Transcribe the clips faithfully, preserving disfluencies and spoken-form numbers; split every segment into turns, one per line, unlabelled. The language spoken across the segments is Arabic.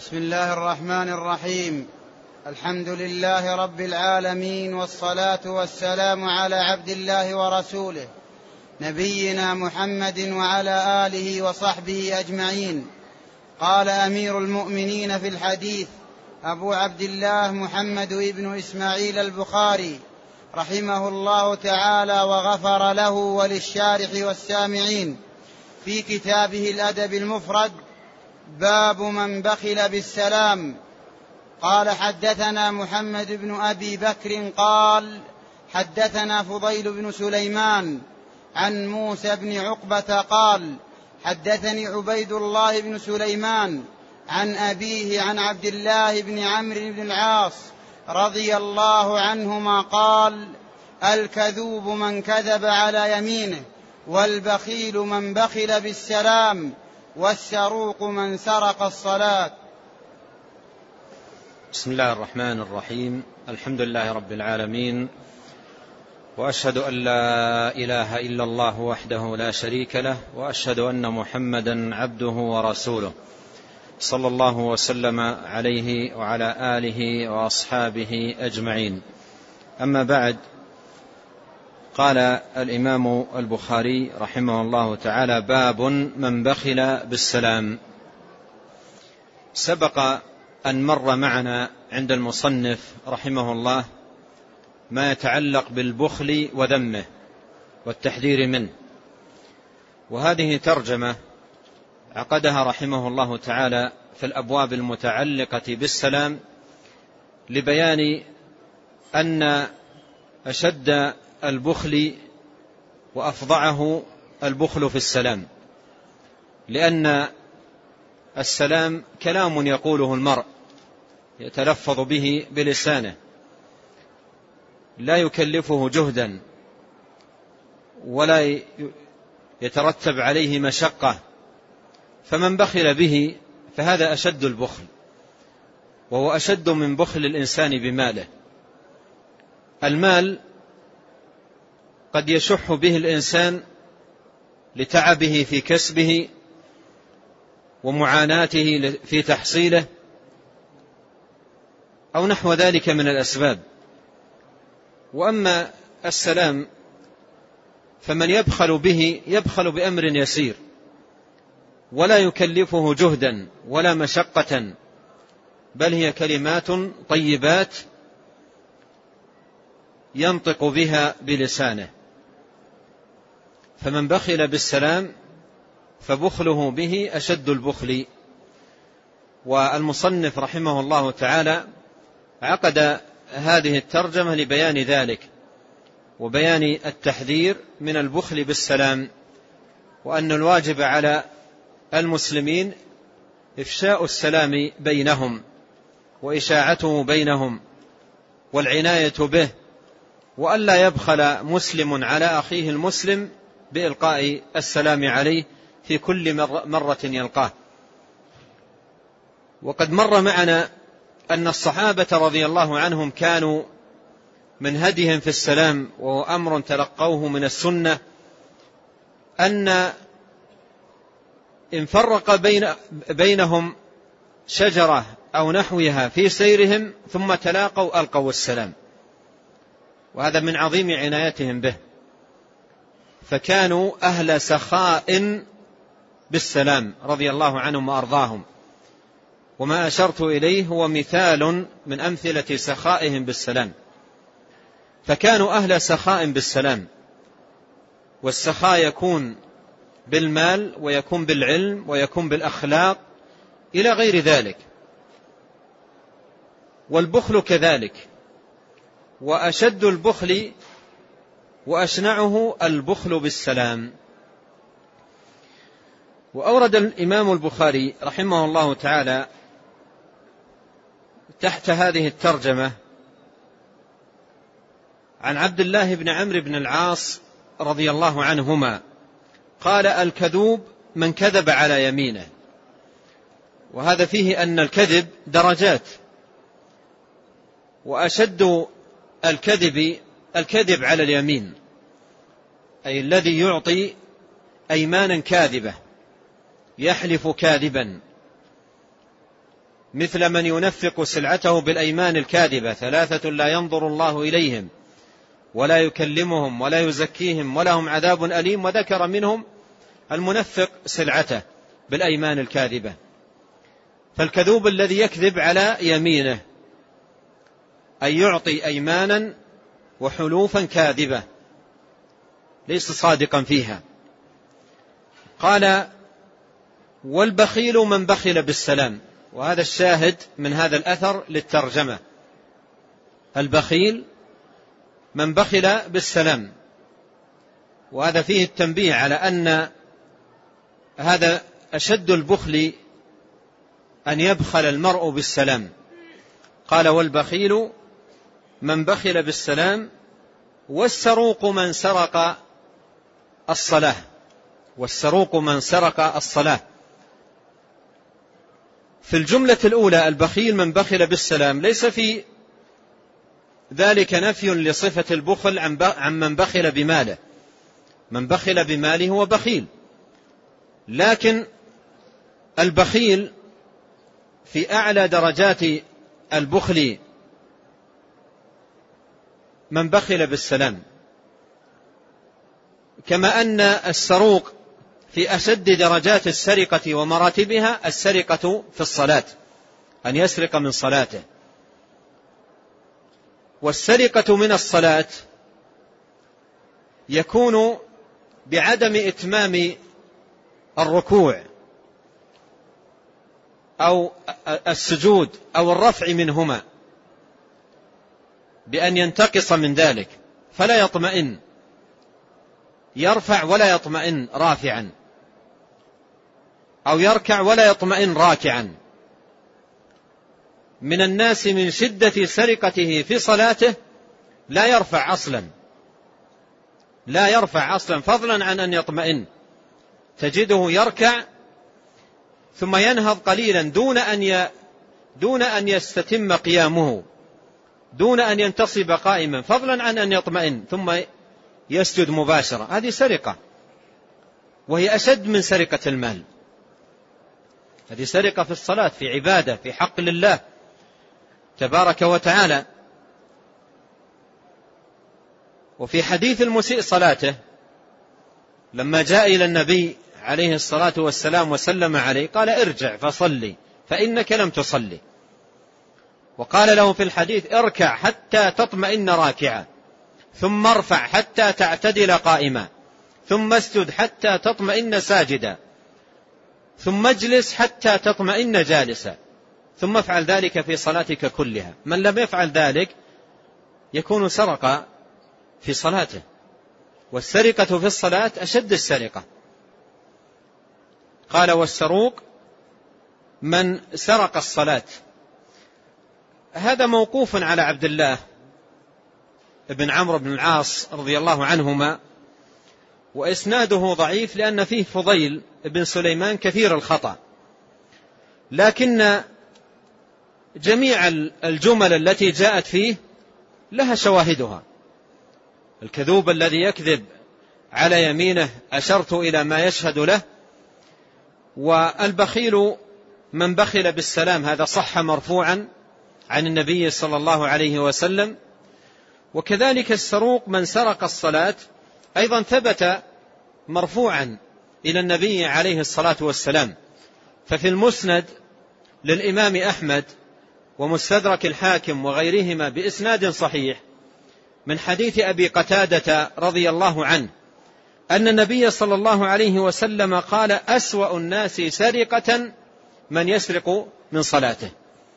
بسم الله الرحمن الرحيم. الحمد لله رب العالمين، والصلاة والسلام على عبد الله ورسوله نبينا محمد وعلى آله وصحبه أجمعين. قال أمير المؤمنين في الحديث أبو عبد الله محمد بن إسماعيل البخاري رحمه الله تعالى وغفر له وللشارح والسامعين في كتابه الأدب المفرد: باب من بخل بالسلام. قال: حدثنا محمد بن أبي بكر قال: حدثنا فضيل بن سليمان عن موسى بن عقبة قال: حدثني عبيد الله بن سليمان عن أبيه عن عبد الله بن عمرو بن العاص رضي الله عنهما قال: الكذوب من كذب على يمينه، والبخيل من بخل بالسلام، والسروق من سرق الصلاة.
بسم الله الرحمن الرحيم. الحمد لله رب العالمين، وأشهد أن لا إله إلا الله وحده لا شريك له، وأشهد أن محمدا عبده ورسوله، صلى الله وسلم عليه وعلى آله وأصحابه أجمعين. أما بعد، قال الإمام البخاري رحمه الله تعالى: باب من بخل بالسلام. سبق أن مر معنا عند المصنف رحمه الله ما يتعلق بالبخل وذمه والتحذير منه، وهذه ترجمة عقدها رحمه الله تعالى في الأبواب المتعلقة بالسلام لبيان أن أشد البخل وأفظعه البخل في السلام، لأن السلام كلام يقوله المرء يتلفظ به بلسانه، لا يكلفه جهدا ولا يترتب عليه مشقة، فمن بخل به فهذا أشد البخل، وهو أشد من بخل الإنسان بماله. المال قد يشح به الإنسان لتعبه في كسبه ومعاناته في تحصيله أو نحو ذلك من الأسباب. وأما السلام فمن يبخل به يبخل بأمر يسير ولا يكلفه جهدا ولا مشقة، بل هي كلمات طيبات ينطق بها بلسانه. فمن بخل بالسلام فبخله به أشد البخل. والمصنف رحمه الله تعالى عقد هذه الترجمة لبيان ذلك وبيان التحذير من البخل بالسلام، وأن الواجب على المسلمين إفشاء السلام بينهم وإشاعته بينهم والعناية به، وألا يبخل مسلم على أخيه المسلم بإلقاء السلام عليه في كل مرة يلقاه. وقد مر معنا أن الصحابة رضي الله عنهم كانوا من هديهم في السلام، وهو أمر تلقوه من السنة، أن إن فرق بين بينهم شجرة أو نحوها في سيرهم ثم تلاقوا ألقوا السلام، وهذا من عظيم عنايتهم به. فكانوا أهل سخاء بالسلام رضي الله عنهم وأرضاهم، وما أشرت إليه هو مثال من أمثلة سخائهم بالسلام. فكانوا أهل سخاء بالسلام، والسخاء يكون بالمال ويكون بالعلم ويكون بالأخلاق إلى غير ذلك، والبخل كذلك. وأشد البخل وأشنعه البخل بالسلام. وأورد الإمام البخاري رحمه الله تعالى تحت هذه الترجمة عن عبد الله بن عمرو بن العاص رضي الله عنهما قال: الكذوب من كذب على يمينه. وهذا فيه أن الكذب درجات، وأشد الكذب الكذب على اليمين، أي الذي يعطي أيمانا كاذبة، يحلف كاذبا مثل من ينفق سلعته بالأيمان الكاذبة، ثلاثة لا ينظر الله إليهم ولا يكلمهم ولا يزكيهم ولهم عذاب أليم، وذكر منهم المنفق سلعته بالأيمان الكاذبة. فالكذوب الذي يكذب على يمينه أي يعطي أيمانا وحلوفا كاذبة ليس صادقا فيها. قال والبخيل من بخل بالسلام، وهذا الشاهد من هذا الأثر للترجمة. البخيل من بخل بالسلام، وهذا فيه التنبيه على أن هذا أشد البخل أن يبخل المرء بالسلام. قال والبخيل من بخل بالسلام، والسروق من سرق الصلاة، والسروق من سرق الصلاة. في الجملة الأولى البخيل من بخل بالسلام ليس في ذلك نفي لصفة البخل عن من بخل بماله، من بخل بماله هو بخيل، لكن البخيل في أعلى درجات البخل من بخل بالسلام، كما أن السروق في أشد درجات السرقة ومراتبها السرقة في الصلاة، أن يسرق من صلاته. والسرقة من الصلاة يكون بعدم إتمام الركوع أو السجود أو الرفع منهما، بأن ينتقص من ذلك فلا يطمئن، يرفع ولا يطمئن رافعا، أو يركع ولا يطمئن راكعا. من الناس من شدة سرقته في صلاته لا يرفع أصلا، لا يرفع أصلا فضلا عن أن يطمئن، تجده يركع ثم ينهض قليلا دون أن ي... دون أن يستتم قيامه، دون أن ينتصب قائما فضلا عن أن يطمئن، ثم يسجد مباشرة. هذه سرقة، وهي أشد من سرقة المال. هذه سرقة في الصلاة، في عبادة، في حق لله تبارك وتعالى. وفي حديث المسيء صلاته لما جاء إلى النبي عليه الصلاة والسلام وسلم عليه قال ارجع فصلي فإنك لم تصلي، وقال له في الحديث اركع حتى تطمئن راكعا، ثم ارفع حتى تعتدل قائما، ثم اسجد حتى تطمئن ساجدا، ثم اجلس حتى تطمئن جالسا، ثم افعل ذلك في صلاتك كلها. من لم يفعل ذلك يكون سرق في صلاته، والسرقة في الصلاة أشد السرقة. قال والسروق من سرق الصلاة. هذا موقوف على عبد الله بن عمرو بن العاص رضي الله عنهما، وإسناده ضعيف لأن فيه فضيل بن سليمان كثير الخطأ، لكن جميع الجمل التي جاءت فيه لها شواهدها. الكذوب الذي يكذب على يمينه أشرت إلى ما يشهد له، والبخيل من بخل بالسلام هذا صح مرفوعا عن النبي صلى الله عليه وسلم. وكذلك السروق من سرق الصلاة أيضا ثبت مرفوعا إلى النبي عليه الصلاة والسلام. ففي المسند للإمام أحمد ومستدرك الحاكم وغيرهما بإسناد صحيح من حديث أبي قتادة رضي الله عنه أن النبي صلى الله عليه وسلم قال أسوأ الناس سرقة من يسرق من صلاته.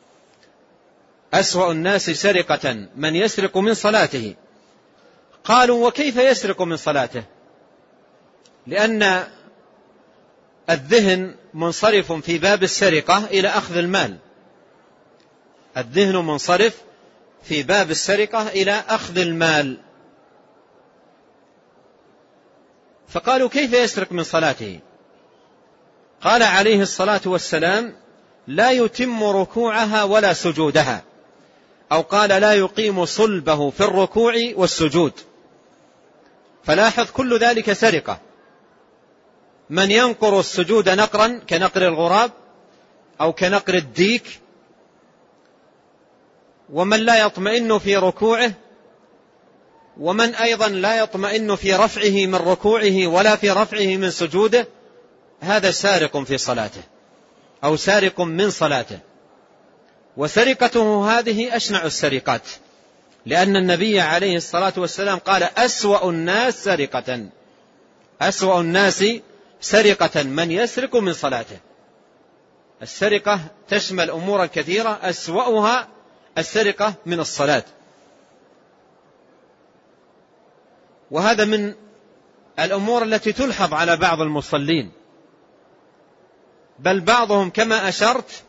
أسوأ الناس سرقة من يسرق من صلاته. قالوا وكيف يسرق من صلاته؟ لأن الذهن منصرف في باب السرقة إلى أخذ المال، الذهن منصرف في باب السرقة إلى أخذ المال. فقالوا كيف يسرق من صلاته؟ قال عليه الصلاة والسلام لا يتم ركوعها ولا سجودها، أو قال لا يقيم صلبه في الركوع والسجود. فلاحظ كل ذلك سرقة. من ينقر السجود نقرا كنقر الغراب أو كنقر الديك ومن لا يطمئن في ركوعه، ومن أيضا لا يطمئن في رفعه من ركوعه ولا في رفعه من سجوده، هذا سارق في صلاته أو سارق من صلاته. وسرقته هذه أشنع السرقات، لأن النبي عليه الصلاة والسلام قال: أسوأ الناس سرقة، أسوأ الناس سرقة من يسرق من صلاته. السرقة تشمل أمورا كثيرة، أسوأها السرقة من الصلاة. وهذا من الأمور التي تلحظ على بعض المصلين، بل بعضهم كما أشرت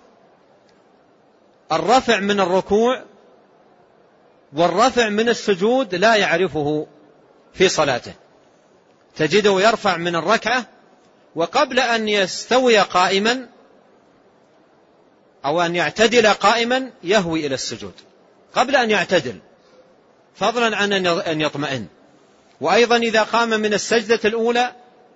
الرفع من الركوع والرفع من السجود لا يعرفه في صلاته، تجده يرفع من الركعة وقبل أن يستوي قائما أو أن يعتدل قائما يهوي إلى السجود قبل أن يعتدل، فضلا عن أن يطمئن. وأيضا إذا قام من السجدة الأولى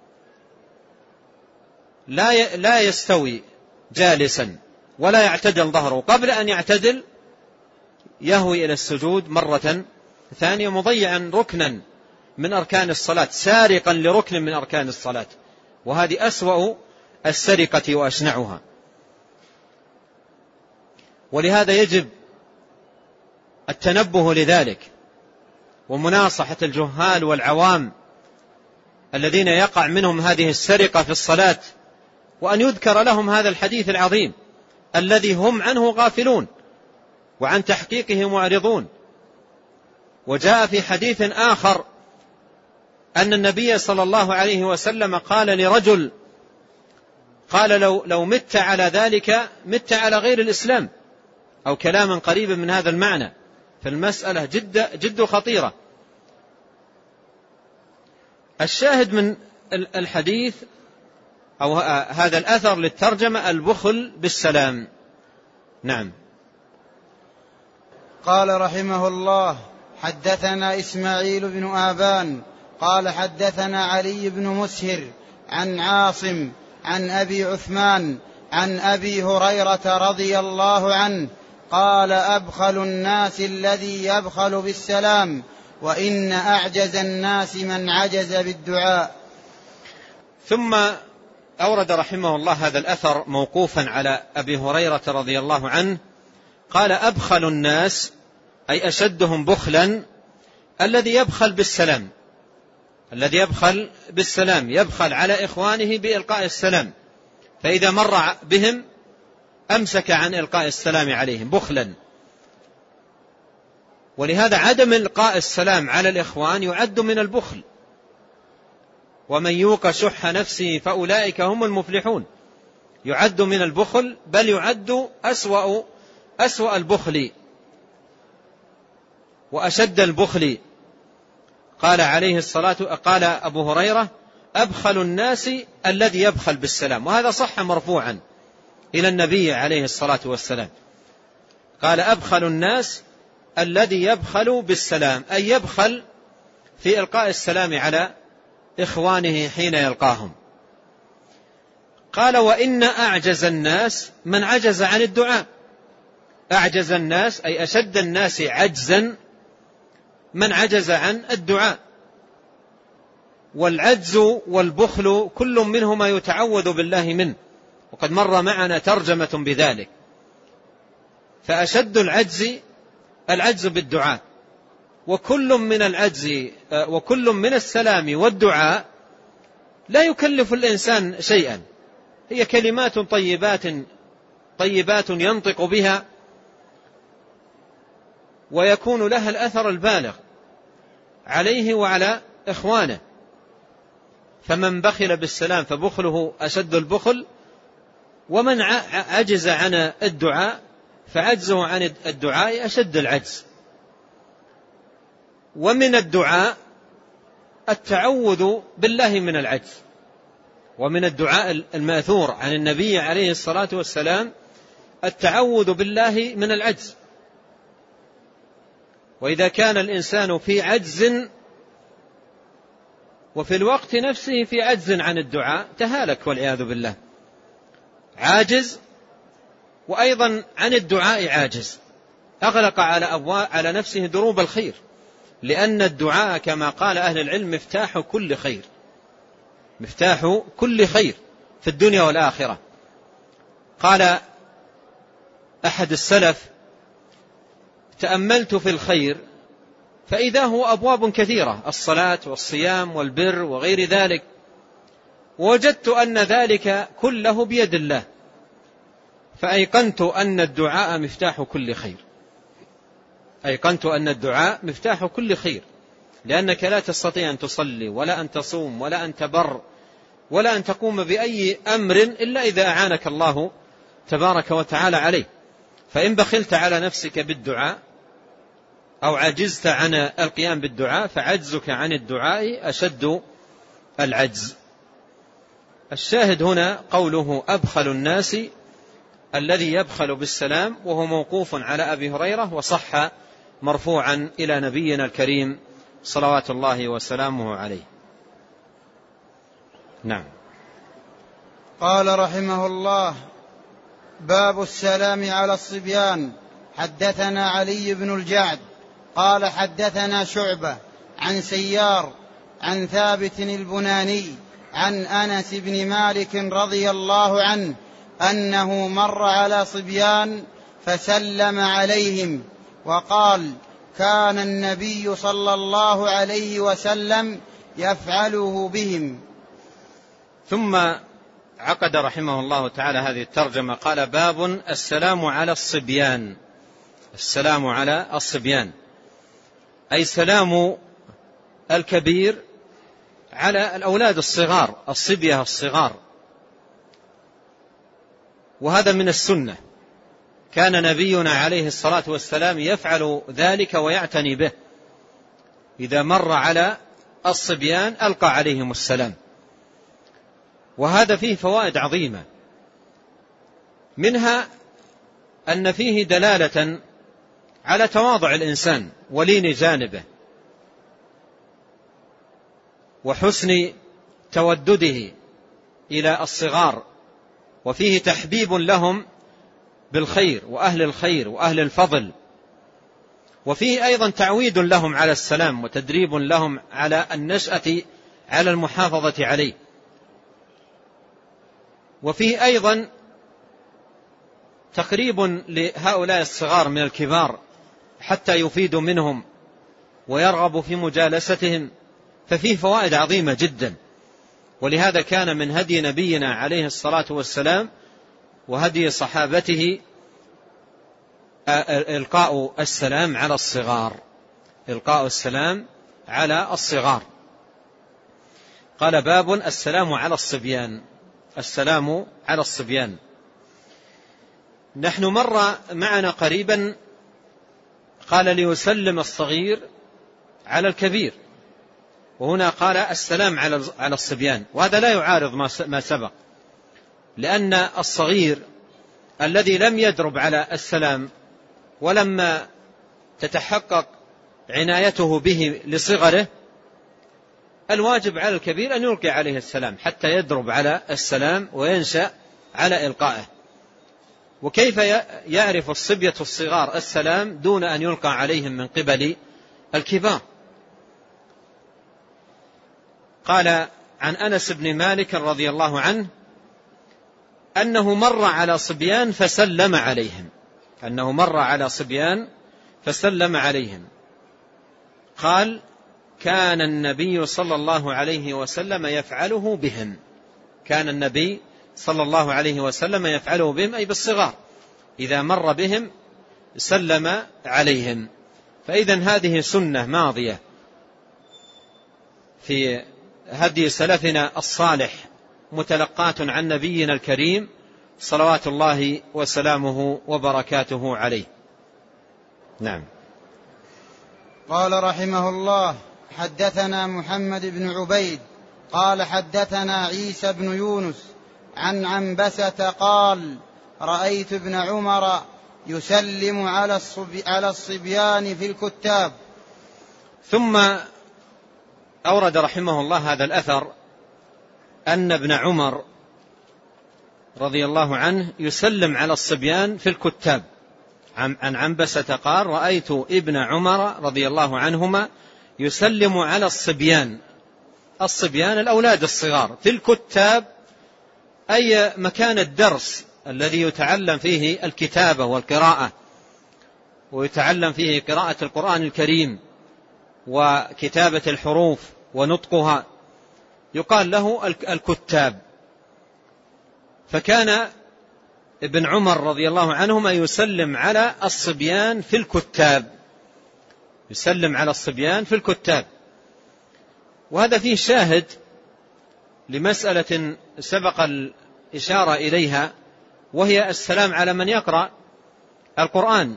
لا لا يستوي جالسا ولا يعتدل ظهره، قبل أن يعتدل يهوي إلى السجود مرة ثانية، مضيعا ركنا من أركان الصلاة، سارقا لركن من أركان الصلاة. وهذه أسوأ السرقة وأشنعها. ولهذا يجب التنبه لذلك ومناصحة الجهال والعوام الذين يقع منهم هذه السرقة في الصلاة، وأن يذكر لهم هذا الحديث العظيم الذي هم عنه غافلون وعن تحقيقه معرضون. وجاء في حديث آخر أن النبي صلى الله عليه وسلم قال لرجل، قال: لو, لو مت على ذلك مت على غير الإسلام، أو كلاما قريبا من هذا المعنى. فالمسألة جد, جد خطيرة. الشاهد من الحديث أو هذا الأثر للترجمة البخل بالسلام. نعم.
قال رحمه الله: حدثنا إسماعيل بن آبان قال حدثنا علي بن مسهر عن عاصم عن أبي عثمان عن أبي هريرة رضي الله عنه قال: أبخل الناس الذي يبخل بالسلام، وإن أعجز الناس من عجز بالدعاء.
ثم أورد رحمه الله هذا الأثر موقوفا على أبي هريرة رضي الله عنه قال: أبخل الناس أي أشدهم بخلا الذي يبخل بالسلام، الذي يبخل بالسلام، يبخل على إخوانه بإلقاء السلام، فإذا مر بهم أمسك عن إلقاء السلام عليهم بخلا. ولهذا عدم إلقاء السلام على الإخوان يعد من البخل، ومن يوق شح نفسه فأولئك هم المفلحون. يعد من البخل، بل يعد أسوأ أسوأ البخل وأشد البخل. قال عليه الصلاة قال أبو هريرة: أبخل الناس الذي يبخل بالسلام. وهذا صح مرفوعا إلى النبي عليه الصلاة والسلام. قال: أبخل الناس الذي يبخل بالسلام، أي يبخل في إلقاء السلام على إخوانه حين يلقاهم. قال: وإن أعجز الناس من عجز عن الدعاء. أعجز الناس أي أشد الناس عجزا من عجز عن الدعاء. والعجز والبخل كل منهما يتعوذ بالله منه، وقد مر معنا ترجمة بذلك. فأشد العجز العجز بالدعاء، وكل من العجز وكل من السلام والدعاء لا يكلف الإنسان شيئا، هي كلمات طيبات طيبات ينطق بها ويكون لها الأثر البالغ عليه وعلى إخوانه. فمن بخل بالسلام فبخله أشد البخل، ومن عجز عن الدعاء فعجزه عن الدعاء أشد العجز. ومن الدعاء التعوذ بالله من العجز، ومن الدعاء الماثور عن النبي عليه الصلاة والسلام التعوذ بالله من العجز. وإذا كان الإنسان في عجز وفي الوقت نفسه في عجز عن الدعاء تهالك والعياذ بالله، عاجز وأيضا عن الدعاء عاجز، أغلق على, أبواب على نفسه دروب الخير، لأن الدعاء كما قال أهل العلم مفتاح كل خير، مفتاح كل خير في الدنيا والآخرة. قال أحد السلف: تأملت في الخير فإذا هو أبواب كثيرة، الصلاة والصيام والبر وغير ذلك، ووجدت أن ذلك كله بيد الله، فأيقنت أن الدعاء مفتاح كل خير، أيقنت أن الدعاء مفتاح كل خير، لأنك لا تستطيع أن تصلي ولا أن تصوم ولا أن تبر ولا أن تقوم بأي أمر إلا إذا أعانك الله تبارك وتعالى عليه. فإن بخلت على نفسك بالدعاء أو عجزت عن القيام بالدعاء فعجزك عن الدعاء أشد العجز. الشاهد هنا قوله: أبخل الناس الذي يبخل بالسلام، وهو موقوف على أبي هريرة، وصح مرفوعا إلى نبينا الكريم صلوات الله وسلامه عليه. نعم.
قال رحمه الله: باب السلام على الصبيان. حدثنا علي بن الجعد قال حدثنا شعبة عن سيار عن ثابت البناني عن أنس بن مالك رضي الله عنه أنه مر على صبيان فسلم عليهم وقال: كان النبي صلى الله عليه وسلم يفعله بهم.
ثم عقد رحمه الله تعالى هذه الترجمة، قال: باب السلام على الصبيان. السلام على الصبيان أي سلام الكبير على الأولاد الصغار، الصبية الصغار، وهذا من السنة. كان نبينا عليه الصلاة والسلام يفعل ذلك ويعتني به، إذا مر على الصبيان ألقى عليهم السلام. وهذا فيه فوائد عظيمة، منها أن فيه دلالة على تواضع الإنسان ولين جانبه وحسن تودده إلى الصغار، وفيه تحبيب لهم بالخير وأهل الخير وأهل الفضل، وفيه أيضا تعويد لهم على السلام وتدريب لهم على النشأة على المحافظة عليه، وفيه أيضا تقريب لهؤلاء الصغار من الكبار حتى يفيدوا منهم ويرغبوا في مجالستهم، ففيه فوائد عظيمة جدا. ولهذا كان من هدي نبينا عليه الصلاة والسلام وهدي صحابته إلقاء السلام على الصغار، إلقاء السلام على الصغار. قال: باب السلام على الصبيان. السلام على الصبيان. نحن مر معنا قريبا قال: ليسلم الصغير على الكبير، وهنا قال السلام على الصبيان، وهذا لا يعارض ما سبق، لأن الصغير الذي لم يدرب على السلام ولما تتحقق عنايته به لصغره، الواجب على الكبير أن يلقي عليه السلام حتى يدرب على السلام وينشأ على إلقائه. وكيف يعرف الصبية الصغار السلام دون أن يلقى عليهم من قبل الكبار؟ قال عن أنس بن مالك رضي الله عنه أنه مر على صبيان فسلم عليهم، أنه مر على صبيان فسلم عليهم. قال: كان النبي صلى الله عليه وسلم يفعله بهم. كان النبي صلى الله عليه وسلم يفعله بهم أي بالصغار، إذا مر بهم سلم عليهم. فإذن هذه سنة ماضية في هدي سلفنا الصالح، متلقاة عن نبينا الكريم صلوات الله وسلامه وبركاته عليه. نعم.
قال رحمه الله: حدثنا محمد بن عبيد قال حدثنا عيسى بن يونس عن عنبسة قال: رأيت ابن عمر يسلم على, الصبي على الصبيان في الكتاب.
ثم أورد رحمه الله هذا الأثر أن ابن عمر رضي الله عنه يسلم على الصبيان في الكتاب، عن عنبسة قال رأيت ابن عمر رضي الله عنهما يسلم على الصبيان، الصبيان الأولاد الصغار، في الكتاب أي مكان الدرس الذي يتعلم فيه الكتابة والقراءة، ويتعلم فيه قراءة القرآن الكريم وكتابة الحروف ونطقها، يقال له الكتاب. فكان ابن عمر رضي الله عنهما يسلم على الصبيان في الكتاب، يسلم على الصبيان في الكتاب. وهذا فيه شاهد لمسألة سبق الإشارة إليها، وهي السلام على من يقرأ القرآن،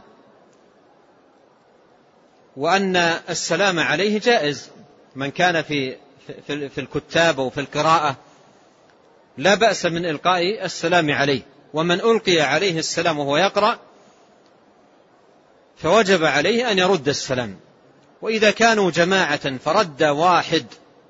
وأن السلام عليه جائز. من كان في في الكتاب وفي القراءة لا بأس من إلقاء السلام عليه، ومن ألقي عليه السلام وهو يقرأ فوجب عليه أن يرد السلام. وإذا كانوا جماعة فرد واحد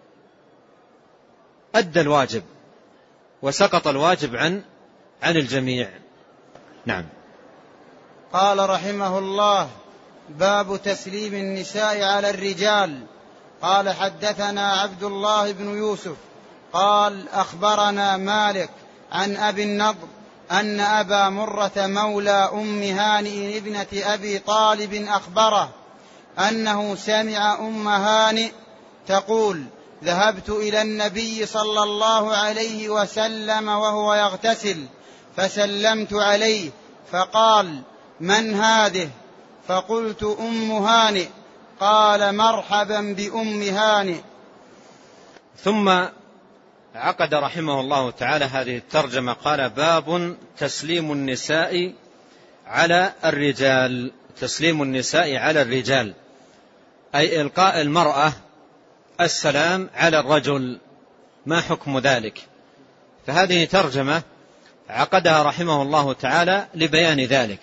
أدى الواجب وسقط الواجب عن عن الجميع. نعم.
قال رحمه الله: باب تسليم النساء على الرجال. قال حدثنا عبد الله بن يوسف قال أخبرنا مالك عن أبي النضر أن أبا مرة مولى أم هانئ ابنة أبي طالب أخبره أنه سمع أم هانئ تقول: ذهبت إلى النبي صلى الله عليه وسلم وهو يغتسل فسلمت عليه فقال: من هذه؟ فقلت: أم هانئ. قال: مرحبا بأم هانئ.
ثم عقد رحمه الله تعالى هذه الترجمة، قال: باب تسليم النساء على الرجال. تسليم النساء على الرجال أي إلقاء المرأة السلام على الرجل، ما حكم ذلك؟ فهذه ترجمة عقدها رحمه الله تعالى لبيان ذلك.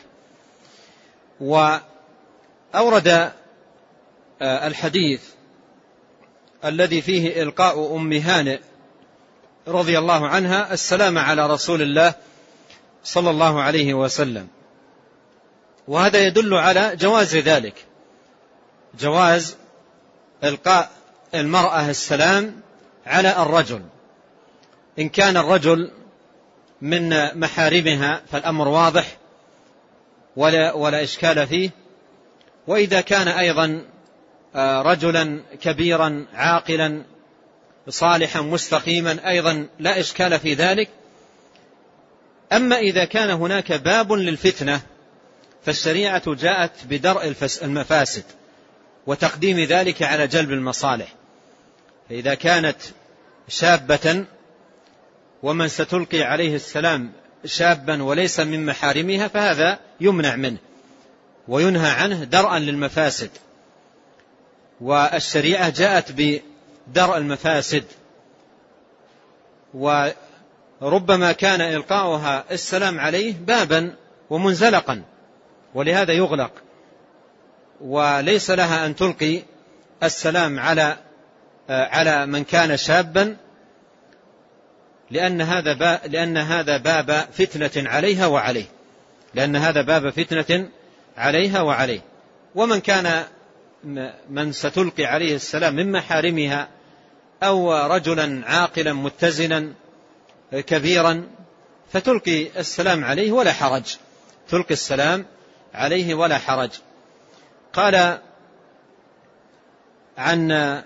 وأورد الحديث الذي فيه إلقاء أم هانئ رضي الله عنها السلام على رسول الله صلى الله عليه وسلم، وهذا يدل على جواز ذلك، جواز إلقاء المرأة السلام على الرجل. إن كان الرجل من محارمها فالأمر واضح ولا, ولا إشكال فيه، وإذا كان أيضا رجلا كبيرا عاقلا صالحا مستقيما أيضا لا إشكال في ذلك. أما إذا كان هناك باب للفتنة فالشريعة جاءت بدرء المفاسد وتقديم ذلك على جلب المصالح. فإذا كانت شابة ومن ستلقي عليه السلام شابا وليس من محارمها فهذا يمنع منه وينهى عنه درءا للمفاسد، والشريعة جاءت بدرء المفاسد. وربما كان إلقاؤها السلام عليه بابا ومنزلقا، ولهذا يغلق، وليس لها أن تلقي السلام على على من كان شابا، لأن هذا باب لأن هذا باب فتنة عليها وعليه لأن هذا باب فتنة عليها وعليه. ومن كان من ستلقي عليه السلام من محارمها أو رجلا عاقلا متزنا كبيرا فتلقي السلام عليه ولا حرج، تلقي السلام عليه ولا حرج. قال عن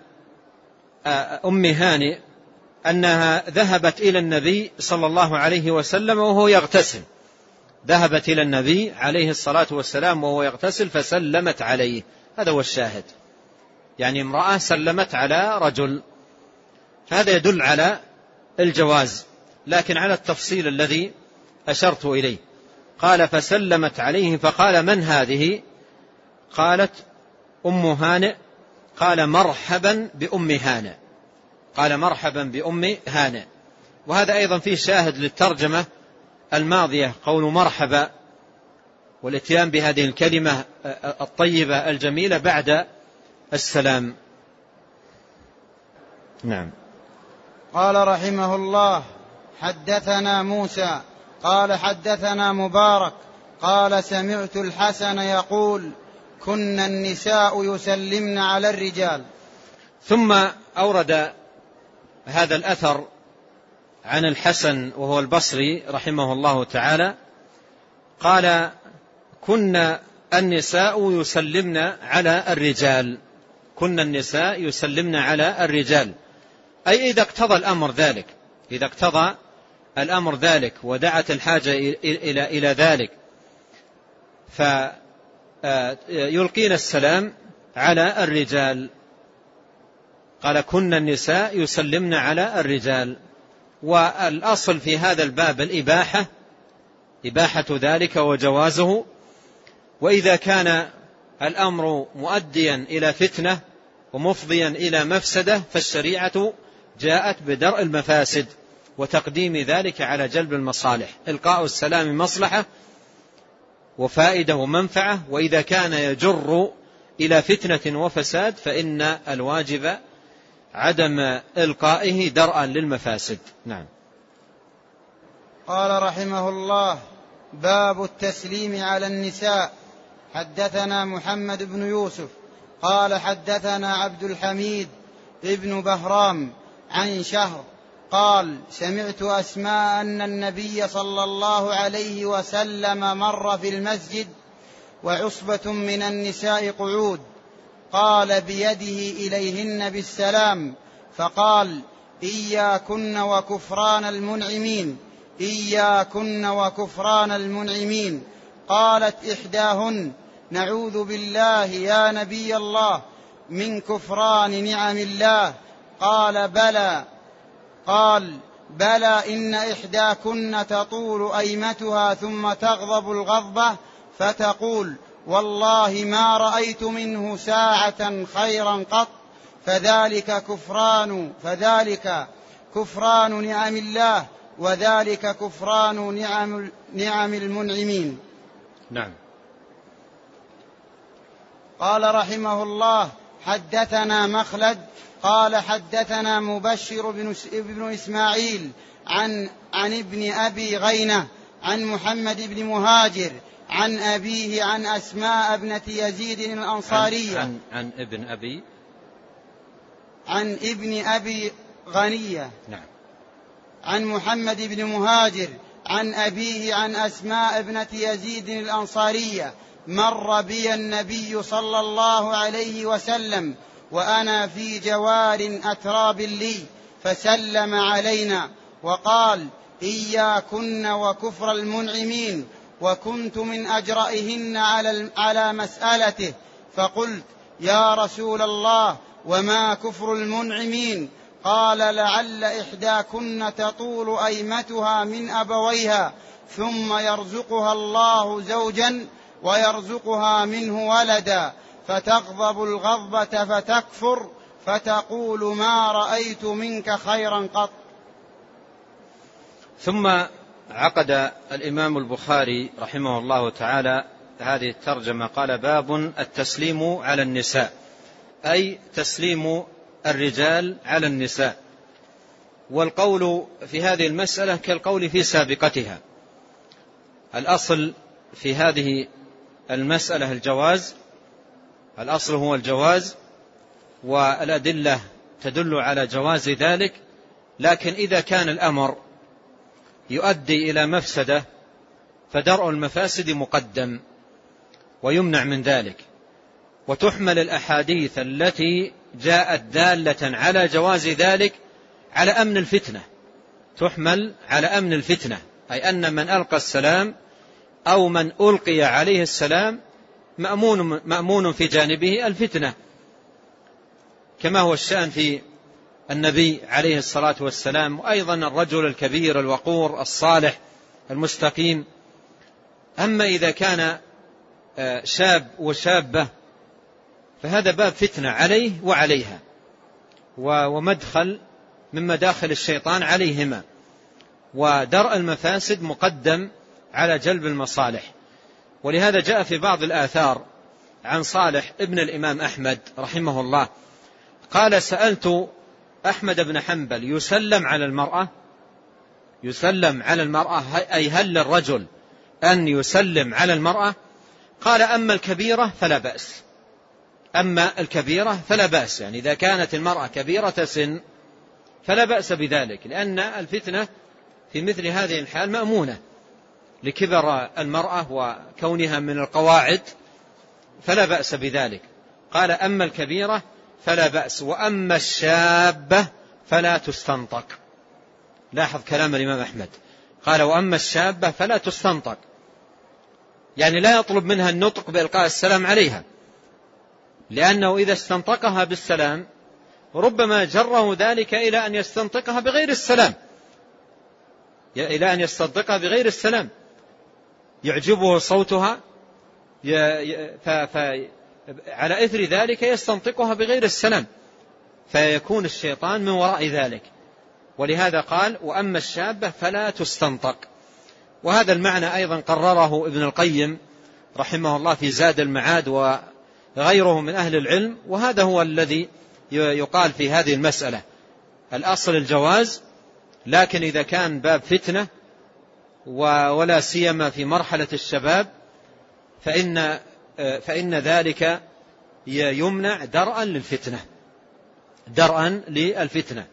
أم هانئ أنها ذهبت إلى النبي صلى الله عليه وسلم وهو يغتسل، ذهبت إلى النبي عليه الصلاة والسلام وهو يغتسل فسلمت عليه. هذا هو الشاهد، يعني امرأة سلمت على رجل، هذا يدل على الجواز، لكن على التفصيل الذي أشرت إليه. قال: فسلمت عليه فقال: من هذه؟ قالت: أم هانئ. قال: مرحبا بأم هانئ. قال: مرحبا بأم هانئ. وهذا أيضا فيه شاهد للترجمة الماضية، قول مرحبا، والاتيان بهذه الكلمة الطيبة الجميلة بعد السلام. نعم.
قال رحمه الله: حدثنا موسى قال حدثنا مبارك قال سمعت الحسن يقول كنا النساء يسلمن على الرجال.
ثم أورد هذا الأثر عن الحسن وهو البصري رحمه الله تعالى قال كنا النساء يسلمن على الرجال، كنا النساء يسلمن على الرجال، أي إذا اقتضى الأمر ذلك، إذا اقتضى الأمر ذلك ودعت الحاجة إلى إلى ذلك فيلقين السلام على الرجال. قال كنا النساء يسلمن على الرجال، والأصل في هذا الباب الإباحة، إباحة ذلك وجوازه، وإذا كان الأمر مؤديا إلى فتنة ومفضيا إلى مفسدة فالشريعة جاءت بدرء المفاسد وتقديم ذلك على جلب المصالح. إلقاء السلام مصلحة وفائدة ومنفعة، وإذا كان يجر إلى فتنة وفساد فإن الواجب عدم إلقائه درءا للمفاسد. نعم.
قال رحمه الله باب التسليم على النساء. حدثنا محمد بن يوسف قال حدثنا عبد الحميد ابن بهرام عن شهر قال سمعت أسماء أن النبي صلى الله عليه وسلم مر في المسجد وعصبة من النساء قعود، قال بيده إليهن بالسلام فقال إياكن وكفران المنعمين، إياكن وكفران المنعمين. قالت إحداهن نعوذ بالله يا نبي الله من كفران نعم الله. قال بلى، قال بلى إن إحداكن تطول أيمتها ثم تغضب الغضبة فتقول والله ما رأيت منه ساعة خيرا قط، فذلك كفران فذلك كفران نعم الله وذلك كفران نعم, نعم المنعمين.
نعم.
قال رحمه الله حدثنا مخلد قال حدثنا مبشر بن إسماعيل عن, عن ابن أبي غينة عن محمد بن مهاجر عن أبيه عن أسماء ابنة يزيد الأنصارية
عن, عن, عن ابن أبي
عن ابن أبي غنية
نعم.
عن محمد بن مهاجر عن أبيه عن أسماء ابنة يزيد الأنصارية مر بي النبي صلى الله عليه وسلم وأنا في جوار أتراب لي فسلم علينا وقال إياكن وكفر المنعمين، وكنت من أجرئهن على, على مسألته فقلت يا رسول الله وما كفر المنعمين؟ قال لعل إحداكن تطول أيمتها من أبويها ثم يرزقها الله زوجا ويرزقها منه ولدا فتغضب الغضبة فتكفر فتقول ما رأيت منك خيرا قط.
ثم عقد الإمام البخاري رحمه الله تعالى هذه الترجمة قال باب التسليم على النساء، أي تسليم الرجال على النساء. والقول في هذه المسألة كالقول في سابقتها، الأصل في هذه المسألة الجواز، الأصل هو الجواز والأدلة تدل على جواز ذلك، لكن إذا كان الأمر يؤدي إلى مفسدة فدرء المفاسد مقدم ويمنع من ذلك، وتحمل الأحاديث التي جاءت دالة على جواز ذلك على أمن الفتنة، تحمل على أمن الفتنة، أي أن من ألقى السلام أو من ألقي عليه السلام مأمون, مأمون في جانبه الفتنة، كما هو الشأن في النبي عليه الصلاة والسلام، وأيضا الرجل الكبير الوقور الصالح المستقيم. أما إذا كان شاب وشابة فهذا باب فتنة عليه وعليها، ومدخل من مداخل الشيطان عليهما، ودرء المفاسد مقدم على جلب المصالح. ولهذا جاء في بعض الآثار عن صالح ابن الإمام أحمد رحمه الله قال سألت أحمد بن حنبل يسلم على المرأة، يسلم على المرأة أي هل للرجل أن يسلم على المرأة. قال أما الكبيرة فلا بأس، أما الكبيرة فلا بأس، يعني إذا كانت المرأة كبيرة سن فلا بأس بذلك، لأن الفتنة في مثل هذه الحال مأمونة لكبر المرأة وكونها من القواعد، فلا بأس بذلك. قال أما الكبيرة فلا بأس، وأما الشابة فلا تستنطق. لاحظ كلام الإمام أحمد، قال وأما الشابة فلا تستنطق، يعني لا يطلب منها النطق بإلقاء السلام عليها، لأنه إذا استنطقها بالسلام ربما جره ذلك إلى أن يستنطقها بغير السلام، إلى أن يستنطقها بغير السلام، يعجبه صوتها فعلى إثر ذلك يستنطقها بغير السلام، فيكون الشيطان من وراء ذلك. ولهذا قال وأما الشابة فلا تستنطق. وهذا المعنى أيضا قرره ابن القيم رحمه الله في زاد المعاد وغيره من أهل العلم، وهذا هو الذي يقال في هذه المسألة. الأصل الجواز، لكن إذا كان باب فتنة ولا سيما في مرحلة الشباب فإن, فإن ذلك يمنع درءا للفتنة، درءا للفتنة.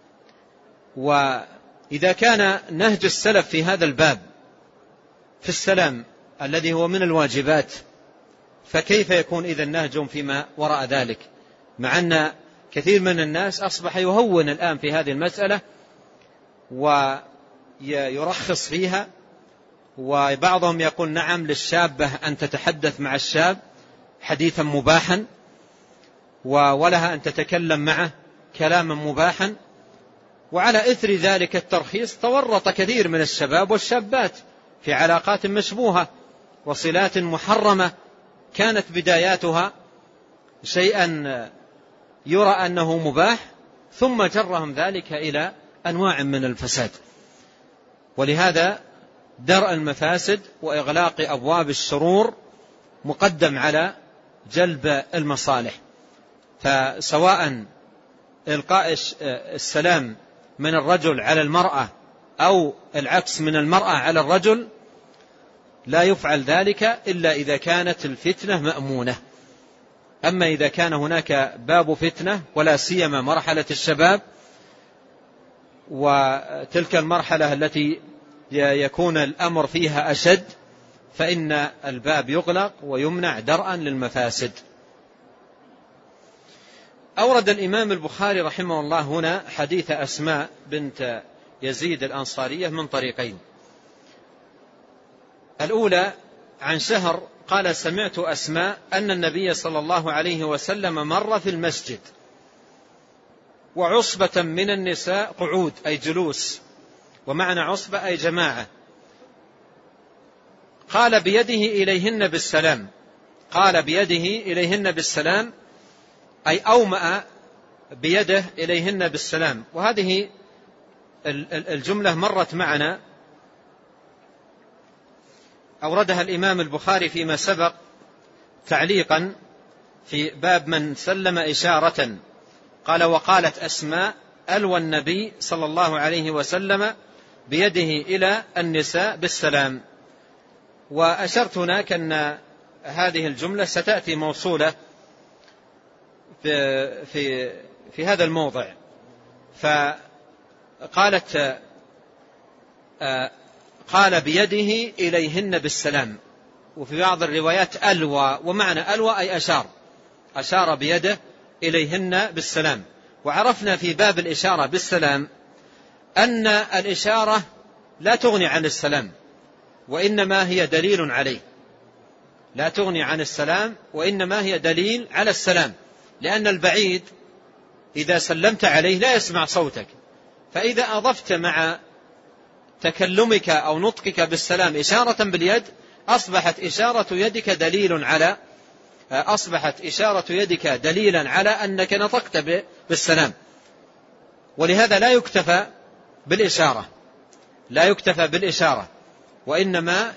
وإذا كان نهج السلف في هذا الباب في السلام الذي هو من الواجبات، فكيف يكون إذا نهج فيما وراء ذلك، مع أن كثير من الناس أصبح يهون الآن في هذه المسألة ويرخص فيها، وبعضهم يقول نعم للشابة أن تتحدث مع الشاب حديثا مباحا، ولها أن تتكلم معه كلاما مباحا. وعلى إثر ذلك الترخيص تورط كثير من الشباب والشابات في علاقات مشبوهة وصلات محرمة كانت بداياتها شيئا يرى أنه مباح، ثم جرهم ذلك إلى أنواع من الفساد. ولهذا درء المفاسد وإغلاق أبواب الشرور مقدم على جلب المصالح. فسواء إلقاء السلام من الرجل على المرأة أو العكس من المرأة على الرجل لا يفعل ذلك إلا إذا كانت الفتنة مأمونة. أما إذا كان هناك باب فتنة ولا سيما مرحلة الشباب وتلك المرحلة التي يكون الأمر فيها أشد، فإن الباب يغلق ويمنع درءا للمفاسد. أورد الإمام البخاري رحمه الله هنا حديث أسماء بنت يزيد الأنصارية من طريقين. الأولى عن شهر قال سمعت أسماء أن النبي صلى الله عليه وسلم مر في المسجد وعصبة من النساء قعود أي جلوس، ومعنى عصبة أي جماعة، قال بيده إليهن بالسلام، قال بيده إليهن بالسلام أي أومأ بيده إليهن بالسلام. وهذه الجملة مرت معنا، أوردها الإمام البخاري فيما سبق تعليقا في باب من سلم إشارة، قال وقالت أسماء ألوى النبي صلى الله عليه وسلم بيده إلى النساء بالسلام. وأشرت هناك أن هذه الجملة ستأتي موصولة في, في, في هذا الموضع. فقالت قال بيده إليهن بالسلام، وفي بعض الروايات ألوى، ومعنى ألوى أي أشار، أشار بيده إليهن بالسلام. وعرفنا في باب الإشارة بالسلام أن الإشارة لا تغني عن السلام وإنما هي دليل عليه، لا تغني عن السلام وإنما هي دليل على السلام، لأن البعيد إذا سلمت عليه لا يسمع صوتك، فإذا أضفت مع تكلمك أو نطقك بالسلام إشارة باليد أصبحت إشارة يدك دليل على أصبحت إشارة يدك دليلا على أنك نطقت بالسلام. ولهذا لا يكتفى بالإشارة، لا يكتفى بالإشارة وإنما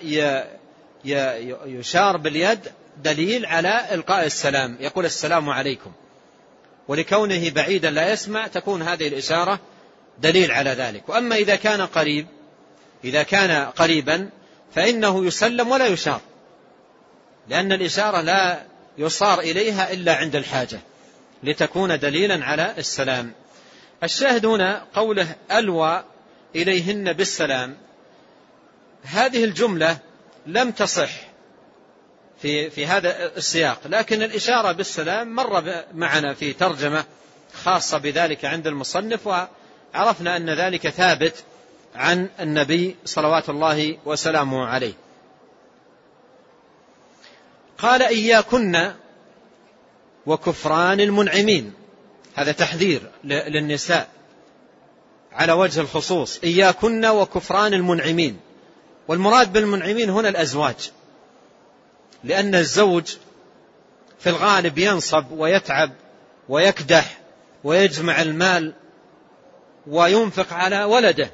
يشار باليد دليل على إلقاء السلام، يقول السلام عليكم، ولكونه بعيدا لا يسمع تكون هذه الإشارة دليل على ذلك. وأما إذا كان قريب إذا كان قريبا فإنه يسلم ولا يشار، لأن الإشارة لا يصار إليها إلا عند الحاجة لتكون دليلا على السلام. الشاهد هنا قوله ألوى إليهن بالسلام، هذه الجملة لم تصح في, في هذا السياق، لكن الإشارة بالسلام مر معنا في ترجمة خاصة بذلك عند المصنف، وعرفنا أن ذلك ثابت عن النبي صلوات الله وسلامه عليه. قال إياكن وكفران المنعمين، هذا تحذير للنساء على وجه الخصوص، إياكن وكفران المنعمين. والمراد بالمنعمين هنا الأزواج، لأن الزوج في الغالب ينصب ويتعب ويكدح ويجمع المال وينفق على ولده،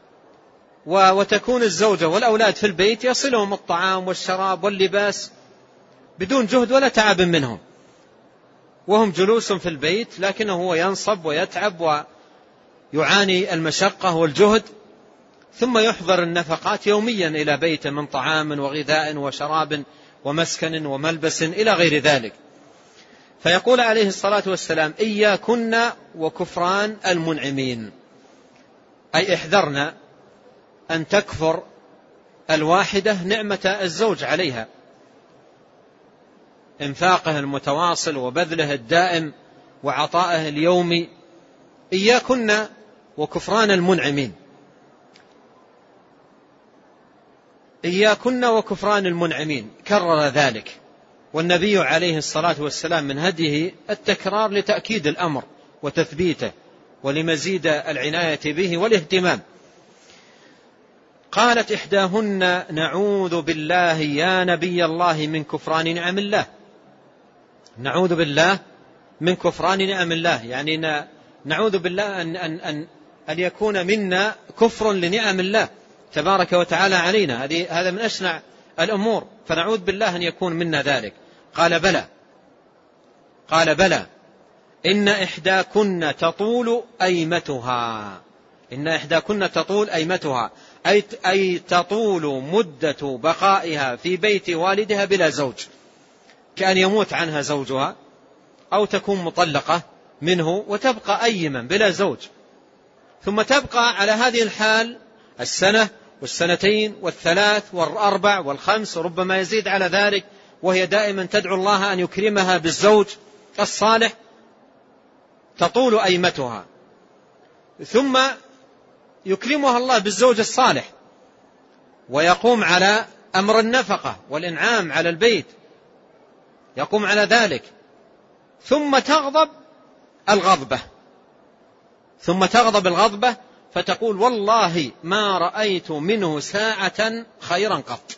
وتكون الزوجة والأولاد في البيت يصلهم الطعام والشراب واللباس بدون جهد ولا تعب منهم، وهم جلوس في البيت، لكنه هو ينصب ويتعب ويعاني المشقة والجهد، ثم يحضر النفقات يوميا إلى بيته من طعام وغذاء وشراب ومسكن وملبس إلى غير ذلك. فيقول عليه الصلاة والسلام إياكن وكفران المنعمين، أي احذرنا أن تكفر الواحدة نعمة الزوج عليها، انفاقه المتواصل وبذله الدائم وعطائه اليومي. إياكن وكفران المنعمين، إياكن وكفران المنعمين، كرر ذلك، والنبي عليه الصلاة والسلام من هديه التكرار لتأكيد الأمر وتثبيته ولمزيد العناية به والاهتمام. قالت إحداهن نعوذ بالله يا نبي الله من كفران نعم الله، نعوذ بالله من كفران نعم الله، يعني نعوذ بالله أن, أن, أن, أن يكون منا كفر لنعم الله تبارك وتعالى علينا، هذا من أشنع الأمور، فنعوذ بالله أن يكون منا ذلك. قال بلى، قال بلى إن إحداكن تطول أيمتها، إن إحداكن تطول أيمتها، أي, أي تطول مدة بقائها في بيت والدها بلا زوج، كأن يموت عنها زوجها أو تكون مطلقة منه وتبقى أيما بلا زوج، ثم تبقى على هذه الحال السنة والسنتين والثلاث والأربع والخمس وربما يزيد على ذلك، وهي دائما تدعو الله أن يكرمها بالزوج الصالح، تطول أيمتها، ثم يكرمها الله بالزوج الصالح ويقوم على أمر النفقة والإنعام على البيت، يقوم على ذلك، ثم تغضب الغضبة، ثم تغضب الغضبة فتقول والله ما رأيت منه ساعة خيرا قط.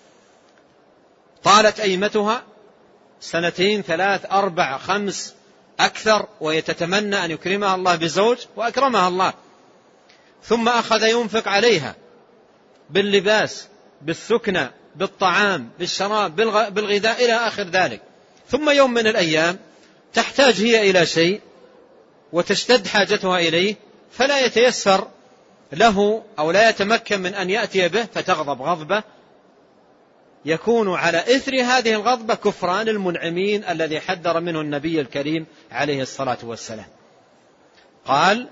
طالت أيمتها سنتين ثلاث أربع خمس أكثر، ويتتمنى أن يكرمها الله بزوج وأكرمها الله، ثم أخذ ينفق عليها باللباس بالسكنة بالطعام بالشراب بالغذاء إلى آخر ذلك، ثم يوم من الأيام تحتاج هي إلى شيء وتشتد حاجتها إليه فلا يتيسر له أو لا يتمكن من أن يأتي به، فتغضب غضبة يكون على إثر هذه الغضبة كفران المنعمين الذي حذر منه النبي الكريم عليه الصلاة والسلام. قال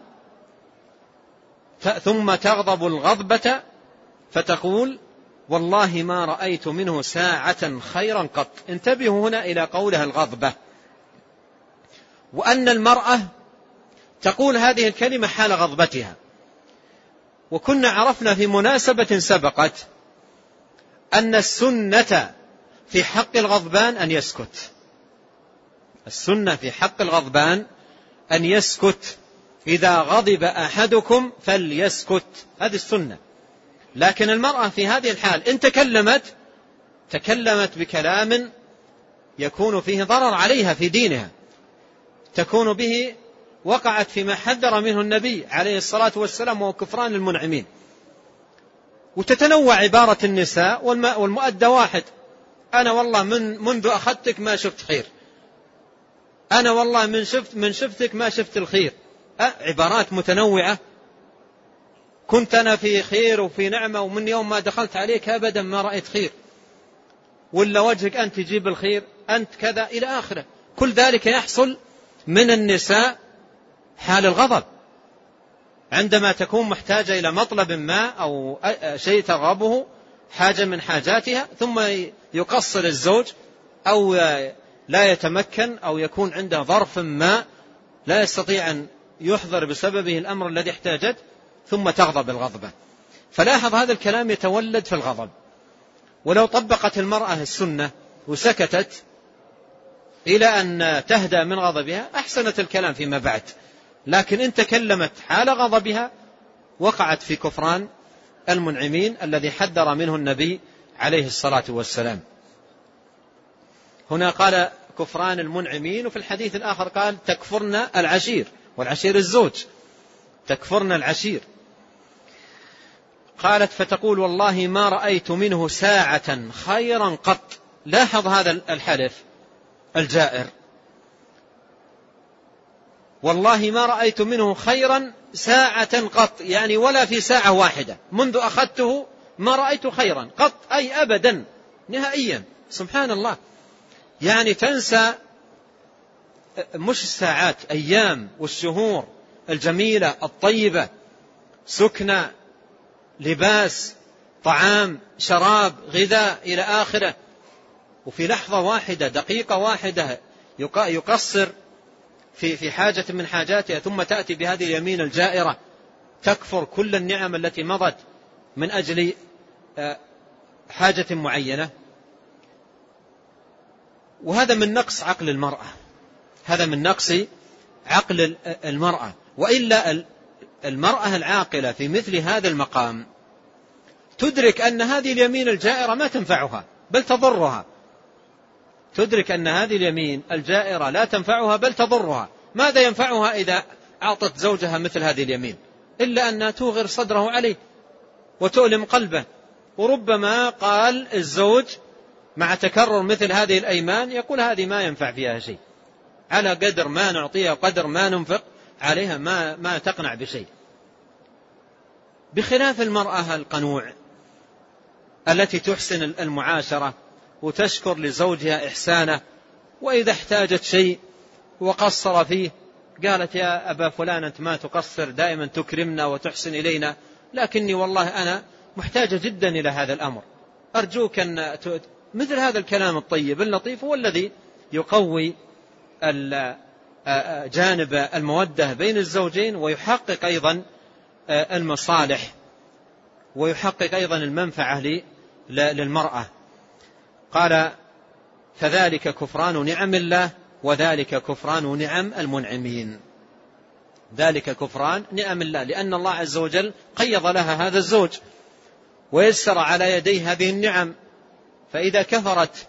ثم تغضب الغضبة فتقول والله ما رأيت منه ساعة خيرا قط. انتبهوا هنا إلى قولها الغضبة، وأن المرأة تقول هذه الكلمة حال غضبتها، وكنا عرفنا في مناسبة سبقت أن السنة في حق الغضبان أن يسكت، السنة في حق الغضبان أن يسكت، إذا غضب أحدكم فليسكت، هذه السنة. لكن المرأة في هذه الحال إن تكلمت تكلمت بكلام يكون فيه ضرر عليها في دينها، تكون به وقعت فيما حذر منه النبي عليه الصلاة والسلام وهو كفران المنعمين. وتتنوع عبارة النساء والمؤدى واحد، أنا والله من منذ أخذتك ما شفت خير، أنا والله من شفت من شفتك ما شفت الخير، عبارات متنوعة كنت أنا في خير وفي نعمة ومن يوم ما دخلت عليك أبدا ما رأيت خير، ولا وجهك أنت تجيب الخير، أنت كذا إلى آخره. كل ذلك يحصل من النساء حال الغضب، عندما تكون محتاجة إلى مطلب ما أو شيء ترغبه، حاجة من حاجاتها، ثم يقصر الزوج أو لا يتمكن أو يكون عنده ظرف ما لا يستطيع أن يحضر بسببه الأمر الذي احتاجت، ثم تغضب الغضبة. فلاحظ هذا الكلام يتولد في الغضب. ولو طبقت المرأة السنة وسكتت إلى أن تهدى من غضبها أحسنت الكلام فيما بعد، لكن إن تكلمت حال غضبها وقعت في كفران المنعمين الذي حذر منه النبي عليه الصلاة والسلام. هنا قال كفران المنعمين، وفي الحديث الآخر قال تكفرن العشير، والعشير الزوج، تكفرن العشير. قالت فتقول والله ما رأيت منه ساعة خيرا قط. لاحظ هذا الحلف الجائر، والله ما رأيت منه خيرا ساعة قط، يعني ولا في ساعة واحدة منذ أخذته ما رأيت خيرا قط، أي أبدا نهائيا. سبحان الله، يعني تنسى مش الساعات، أيام والشهور الجميلة الطيبة، سكنة، لباس، طعام، شراب، غذاء إلى آخره، وفي لحظة واحدة دقيقة واحدة يقصر في في حاجة من حاجاتها، ثم تأتي بهذه اليمين الجائرة تكفر كل النعم التي مضت من أجل حاجة معينة. وهذا من نقص عقل المرأة، هذا من نقص عقل المرأة. وإلا المرأة العاقلة في مثل هذا المقام تدرك أن هذه اليمين الجائرة ما تنفعها بل تضرها، تدرك أن هذه اليمين الجائرة لا تنفعها بل تضرها. ماذا ينفعها إذا أعطت زوجها مثل هذه اليمين؟ إلا أن توغر صدره عليه وتؤلم قلبه. وربما قال الزوج مع تكرر مثل هذه الأيمان يقول هذه ما ينفع فيها شيء، على قدر ما نعطيها قدر ما ننفق عليها ما, ما تقنع بشيء. بخلاف المرأة القنوع التي تحسن المعاشرة وتشكر لزوجها إحسانه، وإذا احتاجت شيء وقصر فيه قالت يا أبا فلان أنت ما تقصر، دائما تكرمنا وتحسن إلينا، لكني والله أنا محتاجة جدا إلى هذا الأمر، أرجوك أن ت... مثل هذا الكلام الطيب اللطيف هو الذي يقوي جانب المودة بين الزوجين، ويحقق أيضا المصالح، ويحقق أيضا المنفعة للمرأة. قال فذلك كفران نعم الله وذلك كفران نعم المنعمين. ذلك كفران نعم الله، لأن الله عز وجل قيض لها هذا الزوج ويسر على يديه هذه النعم، فإذا كفرت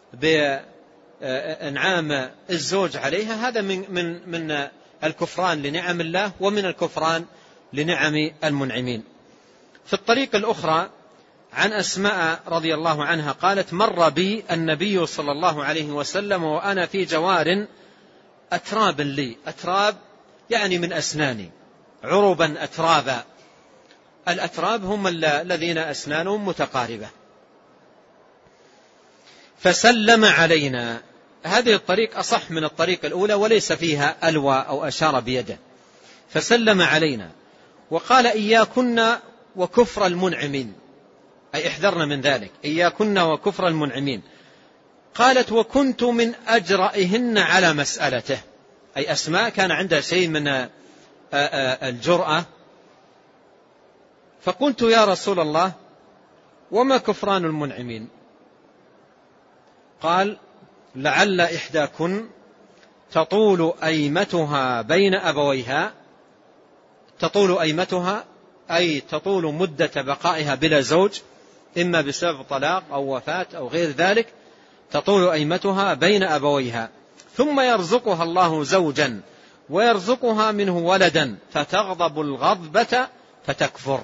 بإنعام الزوج عليها هذا من, من, من الكفران لنعم الله ومن الكفران لنعم المنعمين. في الطريق الأخرى عن أسماء رضي الله عنها قالت مر بي النبي صلى الله عليه وسلم وأنا في جوار أتراب لي، أتراب يعني من أسناني، عربا أترابا. الأتراب هم الذين أسنانهم متقاربة. فسلم علينا. هذه الطريق أصح من الطريق الأولى وليس فيها ألوى أو أشار بيده. فسلم علينا وقال إياكن وكفر المنعمين، أي احذرنا من ذلك، إياكن وكفر المنعمين. قالت وكنت من أجرئهن على مسألته، أي أسماء كان عندها شيء من الجرأة. فقلت يا رسول الله وما كفران المنعمين؟ قال لعل إحداكن تطول أيمتها بين أبويها. تطول أيمتها أي تطول مدة بقائها بلا زوج، إما بسبب طلاق أو وفاة أو غير ذلك، تطول أيمتها بين أبويها، ثم يرزقها الله زوجا ويرزقها منه ولدا فتغضب الغضبة فتكفر.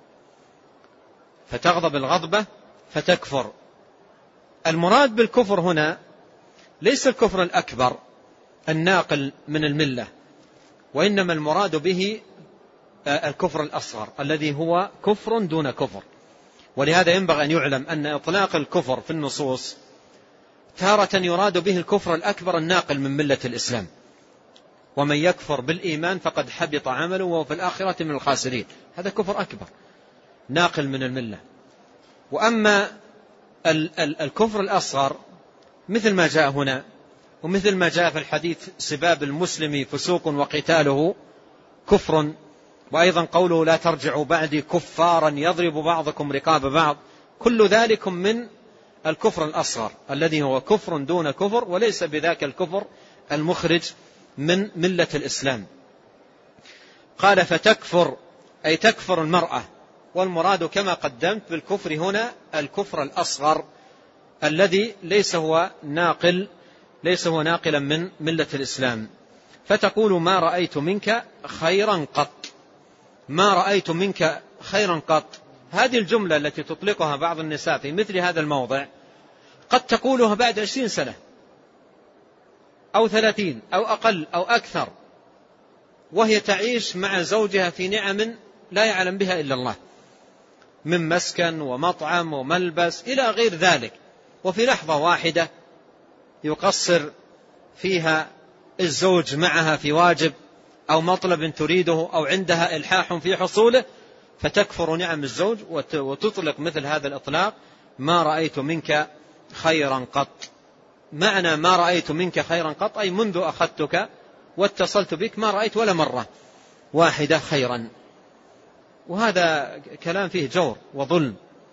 فتغضب الغضبة فتكفر. المراد بالكفر هنا ليس الكفر الأكبر الناقل من الملة، وإنما المراد به الكفر الأصغر الذي هو كفر دون كفر. ولهذا ينبغي أن يعلم أن إطلاق الكفر في النصوص تارة يراد به الكفر الأكبر الناقل من ملة الإسلام، ومن يكفر بالإيمان فقد حبط عمله وهو في الآخرة من الخاسرين، هذا كفر أكبر ناقل من الملة. وأما الكفر الأصغر مثل ما جاء هنا ومثل ما جاء في الحديث سباب المسلم فسوق وقتاله كفر، وأيضا قوله لا ترجعوا بعدي كفارا يضرب بعضكم رقاب بعض، كل ذلك من الكفر الأصغر الذي هو كفر دون كفر، وليس بذاك الكفر المخرج من ملة الإسلام. قال فتكفر أي تكفر المرأة، والمراد كما قدمت بالكفر هنا الكفر الأصغر الذي ليس هو ناقل ليس هو ناقلا من ملة الإسلام. فتقول ما رأيت منك خيرا قط، ما رأيت منك خيرا قط، هذه الجملة التي تطلقها بعض النساء في مثل هذا الموضع قد تقولها بعد عشرين سنة أو ثلاثين أو أقل أو أكثر، وهي تعيش مع زوجها في نعم لا يعلم بها إلا الله، من مسكن ومطعم وملبس إلى غير ذلك، وفي لحظة واحدة يقصر فيها الزوج معها في واجب أو مطلب تريده أو عندها إلحاح في حصوله، فتكفر نعم الزوج وتطلق مثل هذا الإطلاق ما رأيت منك خيرا قط. معنى ما رأيت منك خيرا قط أي منذ أخذتك واتصلت بك ما رأيت ولا مرة واحدة خيرا، وهذا كلام فيه جور وظلم.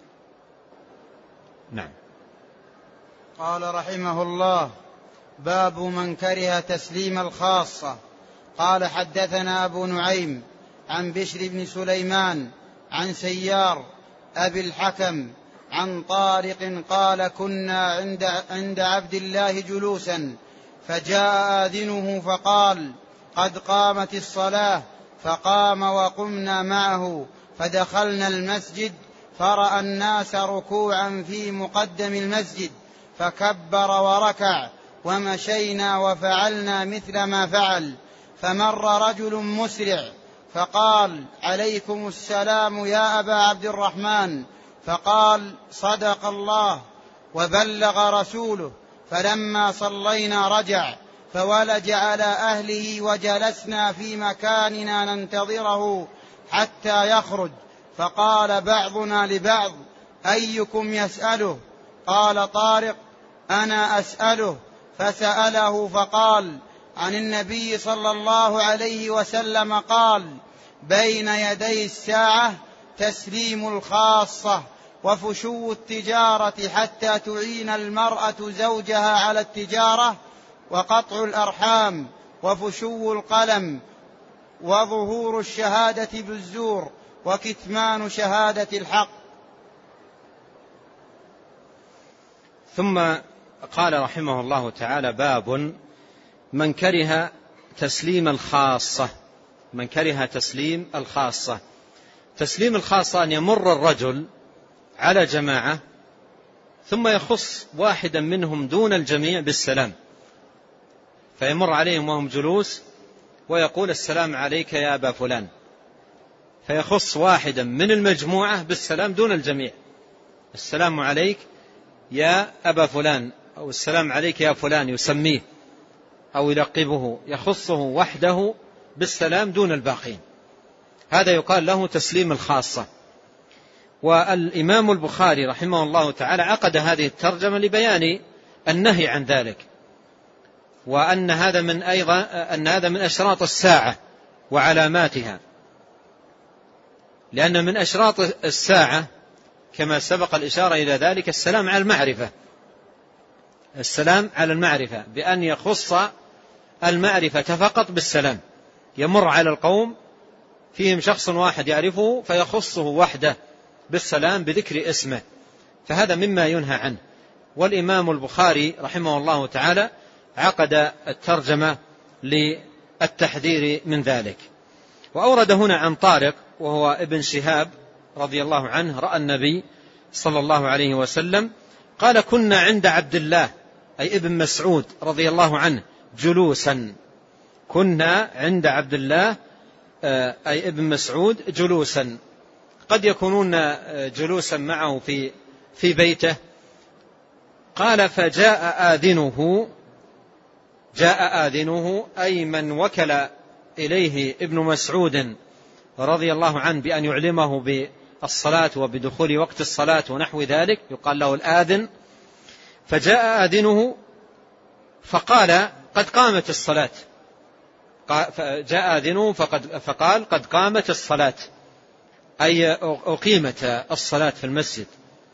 نعم.
قال رحمه الله باب من كره تسليم الخاصة. قال حدثنا أبو نعيم عن بشر بن سليمان عن سيار أبي الحكم عن طارق قال كنا عند, عند عبد الله جلوسا فجاء آذنه فقال قد قامت الصلاة، فقام وقمنا معه فدخلنا المسجد فرأى الناس ركوعا في مقدم المسجد فكبر وركع، ومشينا وفعلنا مثل ما فعل، فمر رجل مسرع فقال عليكم السلام يا أبا عبد الرحمن، فقال صدق الله وبلغ رسوله، فلما صلينا رجع فولج على أهله وجلسنا في مكاننا ننتظره حتى يخرج، فقال بعضنا لبعض أيكم يسأله؟ قال طارق أنا أسأله، فسأله فقال عن النبي صلى الله عليه وسلم قال بين يدي الساعة تسليم الخاصة وفشو التجارة حتى تعين المرأة زوجها على التجارة، وقطع الأرحام وفشو القلم وظهور الشهادة بالزور وكتمان شهادة الحق.
ثم قال رحمه الله تعالى باب من كره تسليم الخاصة. من كره تسليم الخاصة، تسليم الخاصة أن يمر الرجل على جماعة ثم يخص واحدا منهم دون الجميع بالسلام، فيمر عليهم وهم جلوس ويقول السلام عليك يا أبا فلان، فيخص واحدا من المجموعة بالسلام دون الجميع، السلام عليك يا أبا فلان أو السلام عليك يا فلان، يسميه أو يلقبه، يخصه وحده بالسلام دون الباقين، هذا يقال له تسليم الخاصة. والإمام البخاري رحمه الله تعالى عقد هذه الترجمة لبيان النهي عن ذلك، وأن هذا من أيضا أن هذا من أشراط الساعة وعلاماتها، لأن من أشراط الساعة كما سبق الإشارة إلى ذلك السلام على المعرفة، السلام على المعرفة بأن يخص المعرفة فقط بالسلام، يمر على القوم فيهم شخص واحد يعرفه فيخصه وحده بالسلام بذكر اسمه، فهذا مما ينهى عنه. والإمام البخاري رحمه الله تعالى عقد الترجمة للتحذير من ذلك. وأورد هنا عن طارق وهو ابن شهاب رضي الله عنه رأى النبي صلى الله عليه وسلم، قال كنا عند عبد الله أي ابن مسعود رضي الله عنه جلوسا، كنا عند عبد الله أي ابن مسعود جلوسا، قد يكونون جلوسا معه في في بيته. قال فجاء آذنه، جاء آذنه أي من وكل إليه ابن مسعود رضي الله عنه بأن يعلمه بالصلاة وبدخول وقت الصلاة ونحو ذلك، يقال له الآذن. فجاء آذنه فقال قد قامت الصلاة، جاء آذنه فقال قد قامت الصلاة، أي أقيمت الصلاة في المسجد.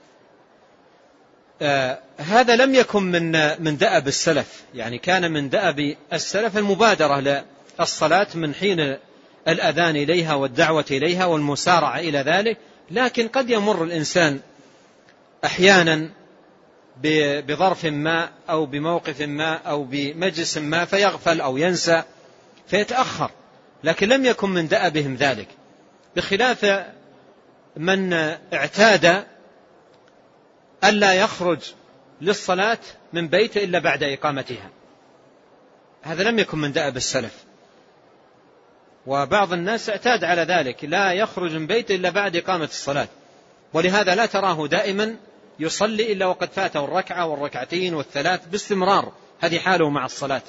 آه هذا لم يكن من من دأب السلف، يعني كان من دأب السلف المبادرة للصلاة من حين الأذان إليها والدعوة إليها والمسارعة إلى ذلك. لكن قد يمر الإنسان أحيانا بظرف ما أو بموقف ما أو بمجلس ما فيغفل أو ينسى فيتأخر، لكن لم يكن من دأبهم ذلك، بخلاف من اعتاد ألا يخرج للصلاة من بيته إلا بعد إقامتها. هذا لم يكن من دأب السلف، وبعض الناس اعتاد على ذلك، لا يخرج من بيته إلا بعد إقامة الصلاة، ولهذا لا تراه دائما يصلي إلا وقد فاته الركعة والركعتين والثلاث باستمرار، هذه حاله مع الصلاة.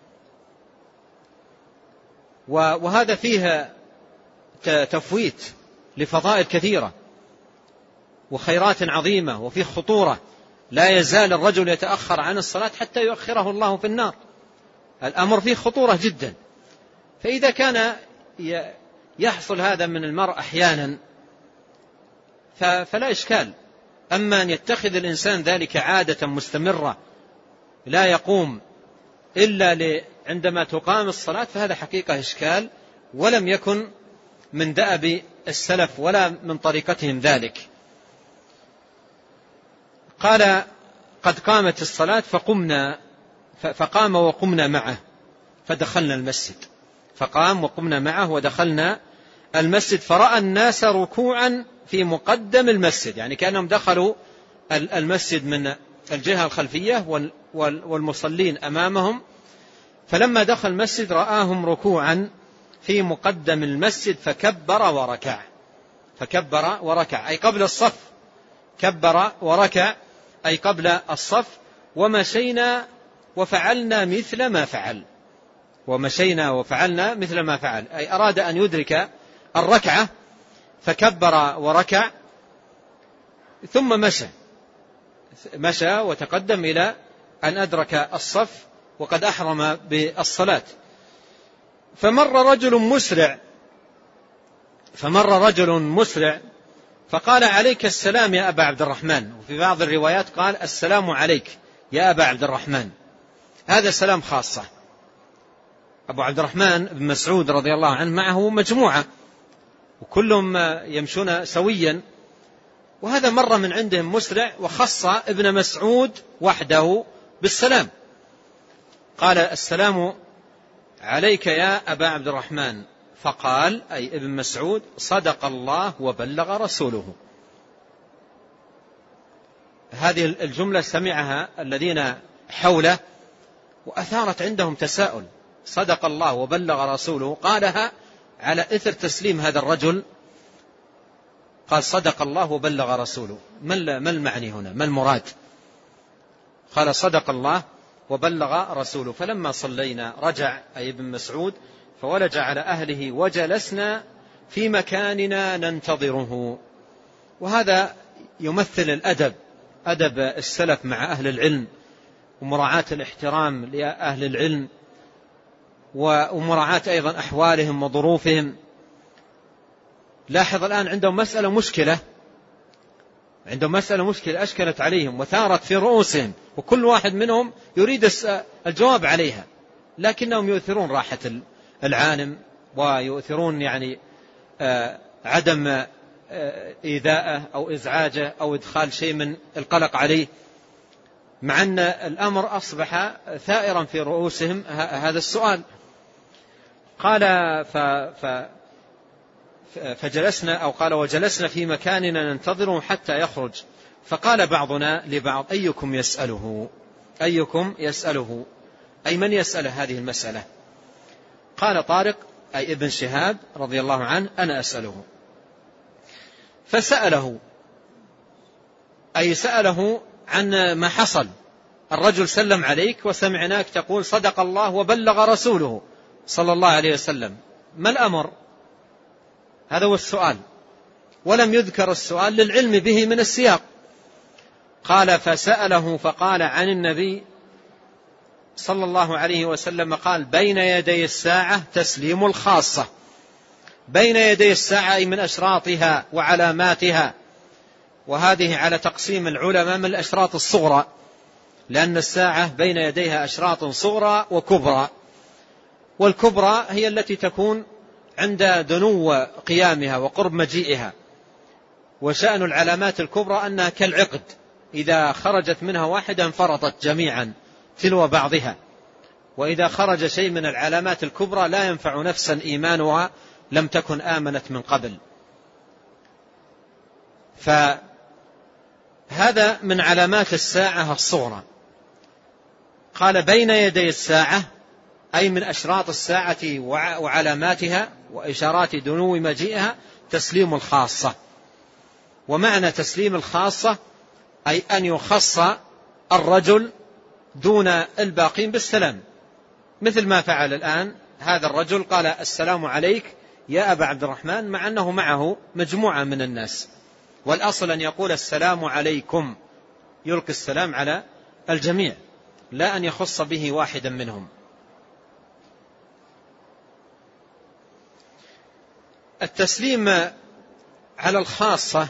وهذا فيه تفويت لفضائل كثيرة وخيرات عظيمة، وفيه خطورة، لا يزال الرجل يتأخر عن الصلاة حتى يؤخره الله في النار. الأمر فيه خطورة جدا. فإذا كان يحصل هذا من المرء أحيانا فلا إشكال، أما أن يتخذ الإنسان ذلك عادة مستمرة لا يقوم إلا عندما تقام الصلاة فهذا حقيقة إشكال، ولم يكن من دأب السلف ولا من طريقتهم ذلك. قال قد قامت الصلاة فقمنا فقام وقمنا معه فدخلنا المسجد، فقام وقمنا معه ودخلنا المسجد، فرأى الناس ركوعا في مقدم المسجد، يعني كأنهم دخلوا المسجد من الجهة الخلفية والمصلين أمامهم، فلما دخل المسجد رآهم ركوعا في مقدم المسجد فكبر وركع، فكبر وركع أي قبل الصف، كبر وركع أي قبل الصف. ومشينا وفعلنا مثل ما فعل، ومشينا وفعلنا مثل ما فعل أي أراد أن يدرك الركعة فكبر وركع ثم مشى مشى وتقدم إلى أن أدرك الصف وقد أحرم بالصلاة. فمر رجل مسرع فمر رجل مسرع فقال عليك السلام يا أبا عبد الرحمن، وفي بعض الروايات قال السلام عليك يا أبا عبد الرحمن، هذا سلام خاصة. أبو عبد الرحمن بن مسعود رضي الله عنه معه مجموعة وكلهم يمشون سويا، وهذا مر من عندهم مسرع وخص ابن مسعود وحده بالسلام، قال السلام عليك يا أبا عبد الرحمن، فقال أي ابن مسعود صدق الله وبلغ رسوله. هذه الجملة سمعها الذين حوله وأثارت عندهم تساؤل، صدق الله وبلغ رسوله، قالها على إثر تسليم هذا الرجل، قال صدق الله وبلغ رسوله، ما المعني هنا، ما المراد؟ قال صدق الله وبلغ رسوله. فلما صلينا رجع أي ابن مسعود فولج على أهله وجلسنا في مكاننا ننتظره. وهذا يمثل الأدب، أدب السلف مع أهل العلم ومراعاة الاحترام لأهل العلم ومراعاة أيضا أحوالهم وظروفهم. لاحظ الآن عندهم مسألة مشكلة عندهم مسألة مشكلة أشكلت عليهم وثارت في رؤوسهم، وكل واحد منهم يريد الجواب عليها، لكنهم يؤثرون راحة العالم ويؤثرون يعني عدم إيذاءه أو إزعاجه أو إدخال شيء من القلق عليه، مع أن الأمر أصبح ثائرا في رؤوسهم هذا السؤال. قال ف ف فجلسنا أو قال وجلسنا في مكاننا ننتظره حتى يخرج، فقال بعضنا لبعض أيكم يسأله أيكم يسأله أي من يسأل هذه المسألة؟ قال طارق أي ابن شهاب رضي الله عنه أنا أسأله. فسأله أي سأله عن ما حصل، الرجل سلم عليك وسمعناك تقول صدق الله وبلغ رسوله صلى الله عليه وسلم، ما الأمر؟ هذا هو السؤال، ولم يذكر السؤال للعلم به من السياق. قال فسأله فقال عن النبي صلى الله عليه وسلم قال بين يدي الساعة تسليم الخاصة. بين يدي الساعة أي من أشراطها وعلاماتها، وهذه على تقسيم العلماء من الأشراط الصغرى، لأن الساعة بين يديها أشراط صغرى وكبرى، والكبرى هي التي تكون عند دنو قيامها وقرب مجيئها. وشأن العلامات الكبرى أنها كالعقد، إذا خرجت منها واحدة انفرطت جميعا تلو بعضها، وإذا خرج شيء من العلامات الكبرى لا ينفع نفسا إيمانها لم تكن آمنت من قبل. فهذا من علامات الساعة الصغرى. قال بين يدي الساعة أي من أشراط الساعة وعلاماتها وإشارات دنو مجيئها تسليم الخاصة. ومعنى تسليم الخاصة أي أن يخص الرجل دون الباقين بالسلام، مثل ما فعل الآن هذا الرجل، قال السلام عليك يا أبا عبد الرحمن، مع أنه معه مجموعة من الناس، والأصل أن يقول السلام عليكم، يلقي السلام على الجميع، لا أن يخص به واحدا منهم. التسليم على الخاصة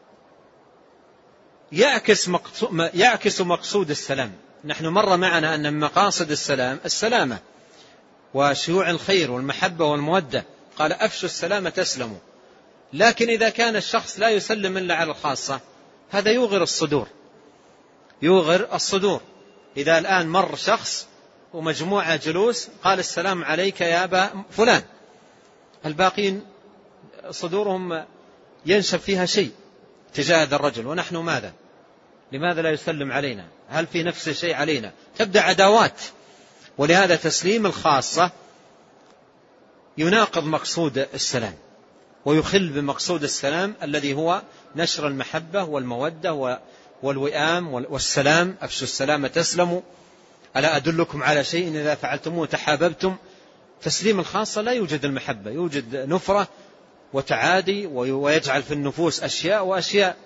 يعكس يعكس مقصود السلام. نحن مر معنا أن من مقاصد السلام السلامة وشيوع الخير والمحبة والمودة، قال أفشوا السلام تسلموا. لكن إذا كان الشخص لا يسلم إلا على الخاصة هذا يوغر الصدور، يوغر الصدور. إذا الآن مر شخص ومجموعة جلوس قال السلام عليك يا أبا فلان، الباقين صدورهم ينشف فيها شيء تجاه هذا الرجل، ونحن ماذا؟ لماذا لا يسلم علينا؟ هل في نفس شيء علينا؟ تبدأ عداوات. ولهذا تسليم الخاصة يناقض مقصود السلام ويخل بمقصود السلام الذي هو نشر المحبة والمودة والوئام والسلام. أفشوا السلام تسلموا، ألا أدلكم على شيء إذا فعلتموه تحاببتم. تسليم الخاصة لا يوجد المحبة، يوجد نفرة وتعادي، ويجعل في النفوس أشياء وأشياء.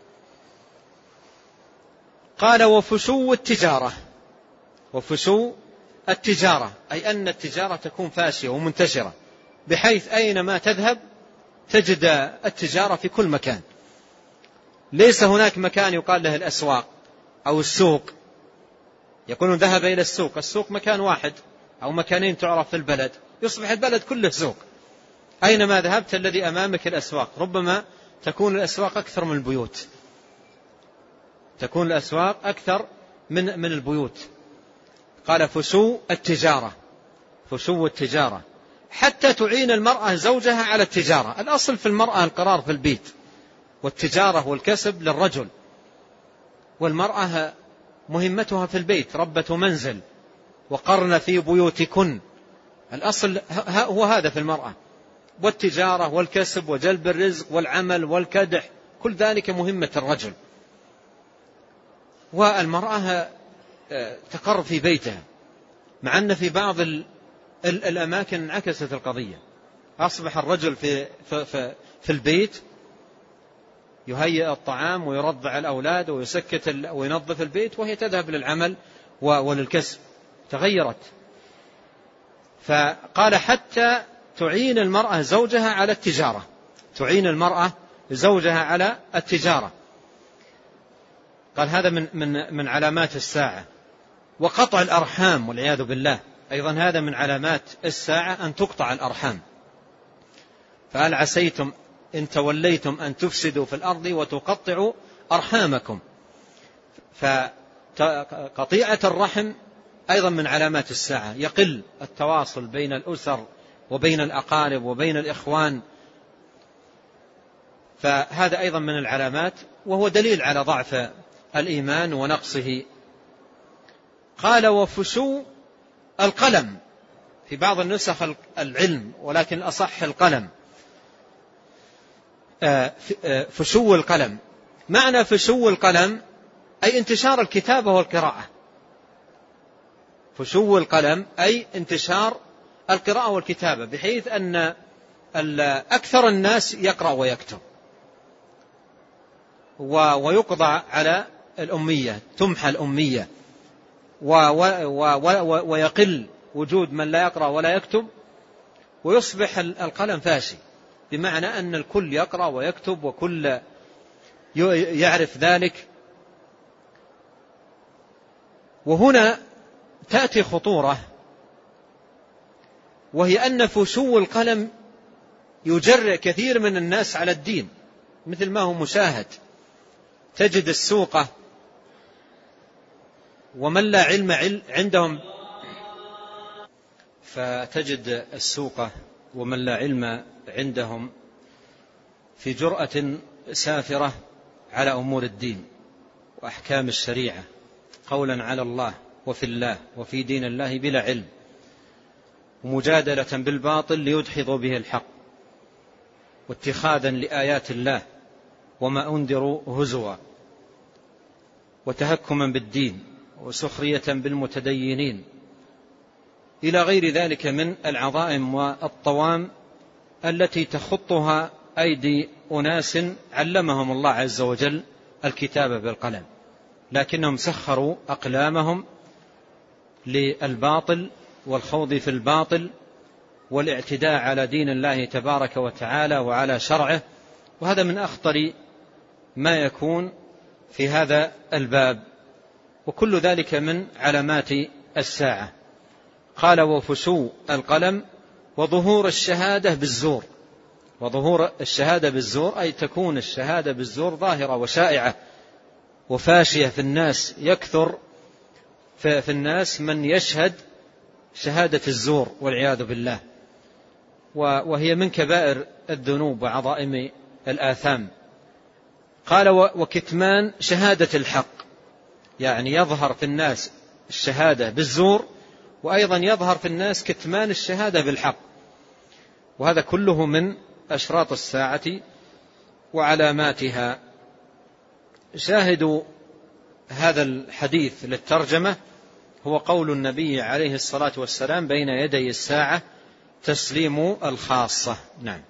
قال وفشو التجارة. وفشو التجارة أي أن التجارة تكون فاشية ومنتشرة، بحيث أينما تذهب تجد التجارة في كل مكان. ليس هناك مكان يقال له الأسواق أو السوق، يكون ذهب إلى السوق، السوق مكان واحد أو مكانين تعرف في البلد، يصبح البلد كله سوق. أينما ذهبت الذي أمامك الأسواق، ربما تكون الأسواق أكثر من البيوت، تكون الأسواق أكثر من من البيوت. قال فشو التجارة، فشو التجارة حتى تعين المرأة زوجها على التجارة. الأصل في المرأة القرار في البيت، والتجارة والكسب للرجل، والمرأة مهمتها في البيت ربة منزل، وقرن في بيوتكن. الأصل هو هذا في المرأة، والتجارة والكسب وجلب الرزق والعمل والكدح، كل ذلك مهمة الرجل. والمرأة تقر في بيتها، مع أن في بعض الأماكن انعكست القضية، أصبح الرجل في, في, في, في البيت يهيئ الطعام ويرضع الأولاد ويسكت وينظف البيت، وهي تذهب للعمل وللكسب. تغيرت. فقال حتى تعين المرأة زوجها على التجارة، تعين المرأة زوجها على التجارة. قال هذا من, من, من علامات الساعة. وقطع الأرحام والعياذ بالله، أيضا هذا من علامات الساعة أن تقطع الأرحام. فهل عسيتم إن توليتم أن تفسدوا في الأرض وتقطعوا أرحامكم. فقطيعة الرحم أيضا من علامات الساعة، يقل التواصل بين الأسر وبين الأقارب وبين الإخوان، فهذا أيضا من العلامات، وهو دليل على ضعف الإيمان ونقصه. قال وفشو القلم في بعض النسخ العلم، ولكن الأصح القلم. فشو القلم، معنى فشو القلم أي انتشار الكتابة والقراءة. فشو القلم أي انتشار القراءة والكتابة، بحيث أن أكثر الناس يقرأ ويكتب، ويقضى على الأمية، تمحى الأمية، ويقل وجود من لا يقرأ ولا يكتب، ويصبح القلم فاشي، بمعنى أن الكل يقرأ ويكتب وكل يعرف ذلك. وهنا تأتي خطورة، وهي أن فشو القلم يجرئ كثير من الناس على الدين، مثل ما هو مشاهد. تجد السوقة ومن لا علم عندهم، فتجد السوقة ومن لا علم عندهم في جرأة سافرة على أمور الدين وأحكام الشريعة، قولا على الله وفي الله وفي دين الله بلا علم، ومجادلة بالباطل ليدحضوا به الحق، واتخاذا لآيات الله وما أنذروا هزوا، وتهكما بالدين، وسخرية بالمتدينين، إلى غير ذلك من العظائم والطوام التي تخطها أيدي أناس علمهم الله عز وجل الكتابة بالقلم، لكنهم سخروا أقلامهم للباطل والخوض في الباطل والاعتداء على دين الله تبارك وتعالى وعلى شرعه. وهذا من أخطر ما يكون في هذا الباب، وكل ذلك من علامات الساعة. قال وفشو القلم وظهور الشهادة بالزور. وظهور الشهادة بالزور أي تكون الشهادة بالزور ظاهرة وشائعة وفاشية في الناس، يكثر في الناس من يشهد شهادة الزور والعياذ بالله، وهي من كبائر الذنوب وعظائم الآثام. قال وكتمان شهادة الحق، يعني يظهر في الناس الشهادة بالزور، وأيضا يظهر في الناس كتمان الشهادة بالحق، وهذا كله من أشراط الساعة وعلاماتها. شاهدوا هذا الحديث للترجمة هو قول النبي عليه الصلاة والسلام بين يدي الساعة تسليم الخاصة. نعم.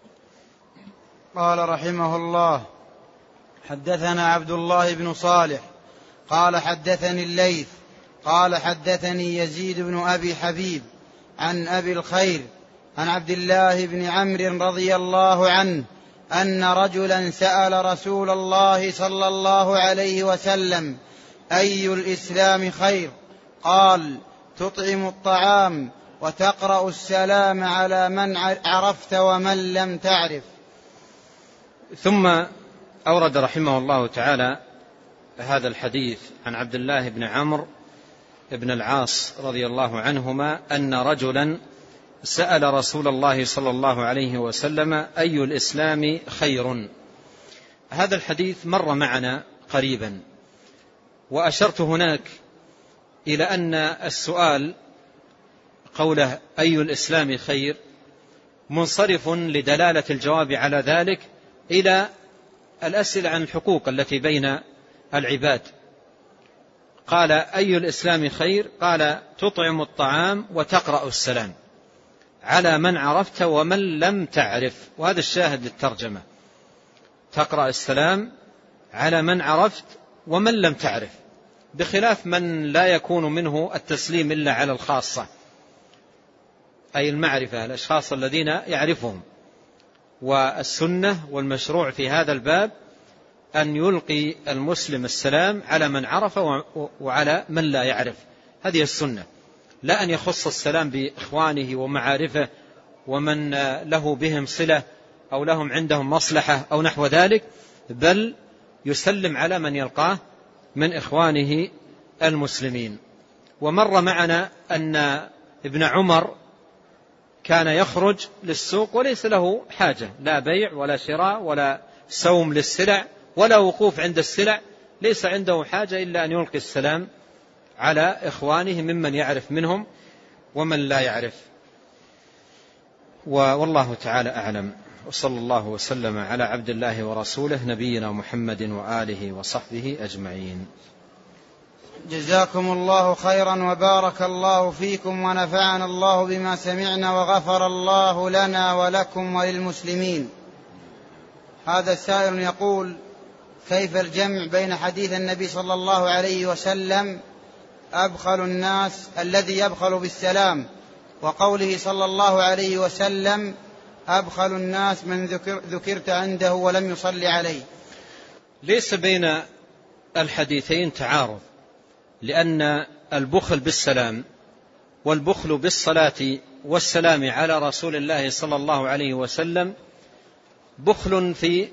قال رحمه الله حدثنا عبد الله بن صالح قال حدثني الليث قال حدثني يزيد بن أبي حبيب عن أبي الخير عن عبد الله بن عمرو رضي الله عنه أن رجلا سأل رسول الله صلى الله عليه وسلم أي الإسلام خير؟ قال تطعم الطعام وتقرأ السلام على من عرفت ومن لم تعرف.
ثم أورد رحمه الله تعالى هذا الحديث عن عبد الله بن عمرو بن العاص رضي الله عنهما أن رجلا سأل رسول الله صلى الله عليه وسلم أي الإسلام خير. هذا الحديث مر معنا قريبا، وأشرت هناك إلى أن السؤال قوله أي الإسلام خير منصرف لدلالة الجواب على ذلك إلى الأسئلة عن الحقوق التي بين العباد. قال أي الإسلام خير؟ قال تطعم الطعام وتقرأ السلام على من عرفت ومن لم تعرف. وهذا الشاهد للترجمة، تقرأ السلام على من عرفت ومن لم تعرف، بخلاف من لا يكون منه التسليم إلا على الخاصة، أي المعرفة، الأشخاص الذين يعرفهم. والسنة والمشروع في هذا الباب أن يلقي المسلم السلام على من عرف وعلى من لا يعرف، هذه السنة، لا أن يخص السلام بإخوانه ومعارفه ومن له بهم صلة أو لهم عندهم مصلحة أو نحو ذلك، بل يسلم على من يلقاه من إخوانه المسلمين. ومر معنا أن ابن عمر كان يخرج للسوق وليس له حاجة، لا بيع ولا شراء ولا سوم للسلع ولا وقوف عند السلع، ليس عنده حاجة إلا أن يلقي السلام على إخوانه ممن يعرف منهم ومن لا يعرف. والله تعالى أعلم، وصلى الله وسلم على عبد الله ورسوله نبينا محمد وآله وصحبه أجمعين.
جزاكم الله خيرا وبارك الله فيكم ونفعنا الله بما سمعنا وغفر الله لنا ولكم وللمسلمين. هذا السائل يقول: كيف الجمع بين حديث النبي صلى الله عليه وسلم أبخل الناس الذي يبخل بالسلام وقوله صلى الله عليه وسلم أبخل الناس من ذكر ذكرت عنده ولم يصلي عليه؟
ليس بين الحديثين تعارض، لأن البخل بالسلام والبخل بالصلاة والسلام على رسول الله صلى الله عليه وسلم بخل في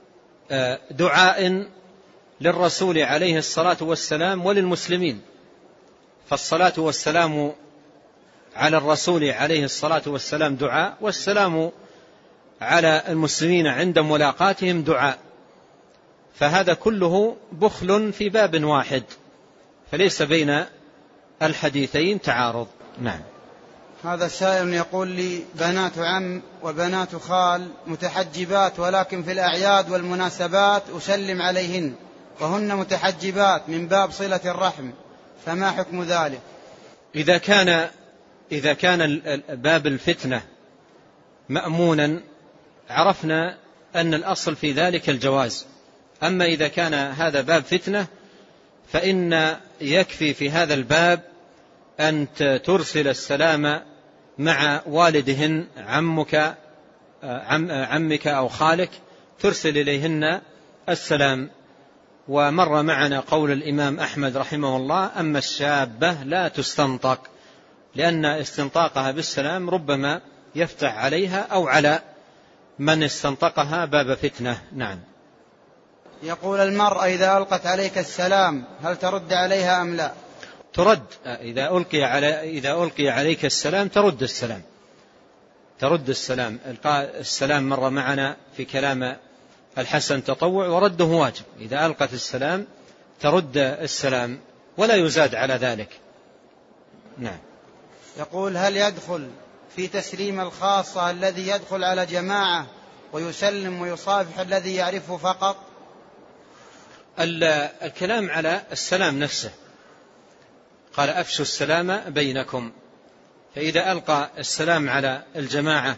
دعاء للرسول عليه الصلاة والسلام وللمسلمين، فالصلاة والسلام على الرسول عليه الصلاة والسلام دعاء، والسلام على المسلمين عند ملاقاتهم دعاء، فهذا كله بخل في باب واحد، فليس بين الحديثين تعارض. نعم.
هذا السائل يقول لي: بنات عم وبنات خال متحجبات، ولكن في الأعياد والمناسبات أسلم عليهن وهن متحجبات من باب صلة الرحم، فما حكم ذلك؟
إذا كان إذا كان باب الفتنة مأمونا عرفنا أن الأصل في ذلك الجواز، أما إذا كان هذا باب فتنة فإن يكفي في هذا الباب أن ترسل السلام مع والدهن، عمك عم عمك أو خالك، ترسل إليهن السلام. ومر معنا قول الإمام أحمد رحمه الله: أما الشابة لا تستنطق، لأن استنطاقها بالسلام ربما يفتح عليها أو على من استنطقها باب فتنة. نعم.
يقول: المرأة إذا ألقت عليك السلام هل ترد عليها أم لا؟
ترد. إذا ألقي على إذا ألقي عليك السلام ترد السلام، ترد السلام. إلقاء السلام مر معنا في كلام الحسن تطوع، ورده واجب. إذا ألقت السلام ترد السلام ولا يزاد على ذلك. نعم.
يقول: هل يدخل في تسليم الخاصة الذي يدخل على جماعة ويسلم ويصافح الذي يعرفه فقط؟
الكلام على السلام نفسه، قال: أفشوا السلام بينكم، فإذا ألقى السلام على الجماعة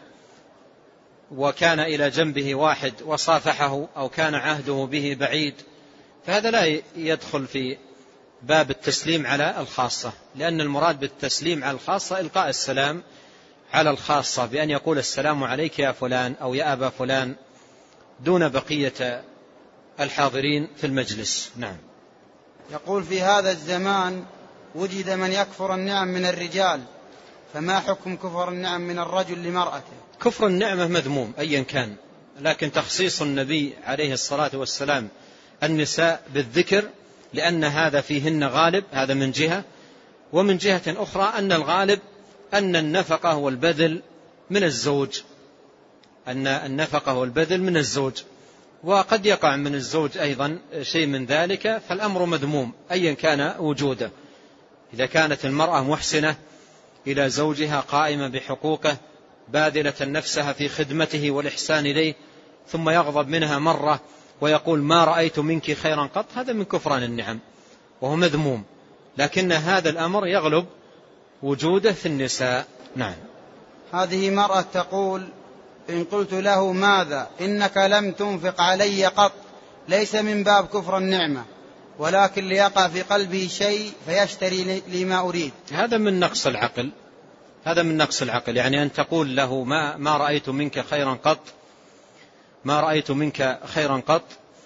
وكان إلى جنبه واحد وصافحه أو كان عهده به بعيد فهذا لا يدخل في باب التسليم على الخاصة، لأن المراد بالتسليم على الخاصة إلقاء السلام على الخاصة بأن يقول: السلام عليك يا فلان أو يا أبا فلان، دون بقية الحاضرين في المجلس. نعم.
يقول: في هذا الزمان وجد من يكفر النعم من الرجال، فما حكم كفر النعم من الرجل لمرأته؟
كفر النعمة مذموم أيا كان، لكن تخصيص النبي عليه الصلاة والسلام النساء بالذكر لأن هذا فيهن غالب، هذا من جهة، ومن جهة أخرى أن الغالب أن النفقة والبذل من الزوج، أن النفقة والبذل من الزوج، وقد يقع من الزوج أيضا شيء من ذلك، فالأمر مذموم أيا كان وجوده. إذا كانت المرأة محسنة إلى زوجها قائمة بحقوقه باذلة نفسها في خدمته والإحسان إليه، ثم يغضب منها مرة ويقول: ما رأيت منك خيرا قط، هذا من كفران النعم وهو مذموم، لكن هذا الأمر يغلب وجوده في النساء. نعم.
هذه مرأة تقول: إن قلت له ماذا إنك لم تنفق علي قط، ليس من باب كفر النعمة، ولكن ليقع في قلبه شيء فيشتري لي ما أريد.
هذا من نقص العقل، هذا من نقص العقل، يعني أن تقول له ما, ما رأيت منك خيرا قط، ما رأيت منك خيرا قط،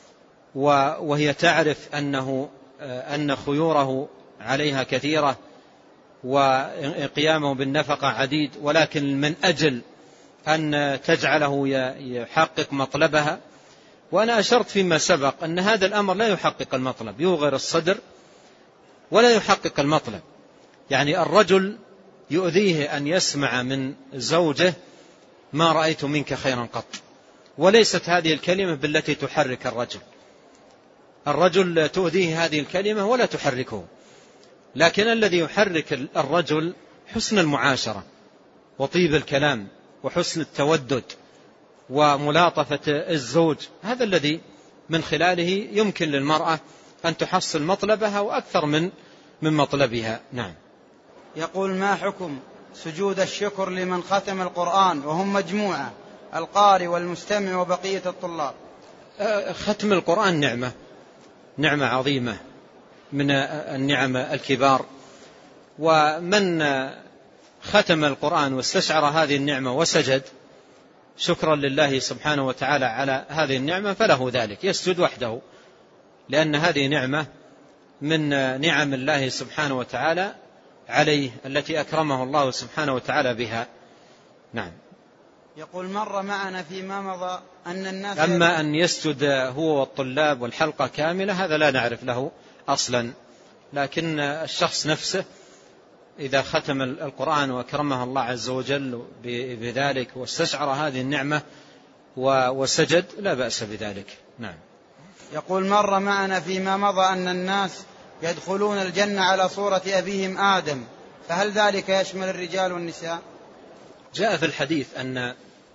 وهي تعرف أنه أن خيوره عليها كثيرة وقيامه بالنفقة عديد، ولكن من أجل أن تجعله يحقق مطلبها. وأنا أشرت فيما سبق أن هذا الأمر لا يحقق المطلب، يوغر الصدر ولا يحقق المطلب. يعني الرجل يؤذيه أن يسمع من زوجه: ما رأيت منك خيرا قط، وليست هذه الكلمة بالتي تحرك الرجل. الرجل تؤذيه هذه الكلمة ولا تحركه، لكن الذي يحرك الرجل حسن المعاشرة وطيب الكلام وحسن التودد وملاطفة الزوج، هذا الذي من خلاله يمكن للمرأة أن تحصل مطلبها وأكثر من من مطلبها. نعم.
يقول: ما حكم سجود الشكر لمن ختم القرآن وهم مجموعة، القارئ والمستمع وبقية الطلاب؟
ختم القرآن نعمة نعمة عظيمة من النعم الكبار، ومن ختم القرآن واستشعر هذه النعمة وسجد شكرا لله سبحانه وتعالى على هذه النعمة فله ذلك، يسجد وحده، لأن هذه نعمة من نعم الله سبحانه وتعالى عليه التي أكرمه الله سبحانه وتعالى بها. نعم.
يقول: مر معنا فيما مضى أن الناس
أما أن يسجد هو والطلاب والحلقة كاملة هذا لا نعرف له أصلا، لكن الشخص نفسه إذا ختم القرآن وأكرمه الله عز وجل بذلك واستشعر هذه النعمة وسجد لا بأس بذلك. نعم.
يقول: مر معنا فيما مضى أن الناس يدخلون الجنة على صورة أبيهم آدم، فهل ذلك يشمل الرجال والنساء؟
جاء في الحديث أن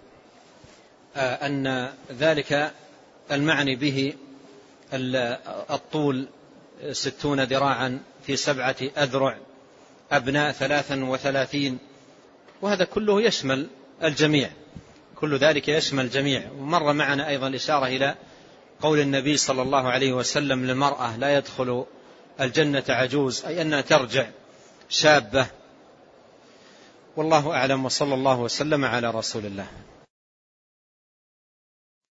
أن ذلك المعني به الطول ستون ذراعا في سبعة أذرع، أبناء ثلاثا وثلاثين، وهذا كله يشمل الجميع، كل ذلك يشمل الجميع. ومر معنا أيضا إشارة إلى قول النبي صلى الله عليه وسلم للمرأة: لا يدخل الجنة عجوز، أي أنها ترجع شابة. والله أعلم، وصلى الله وسلم على رسول الله.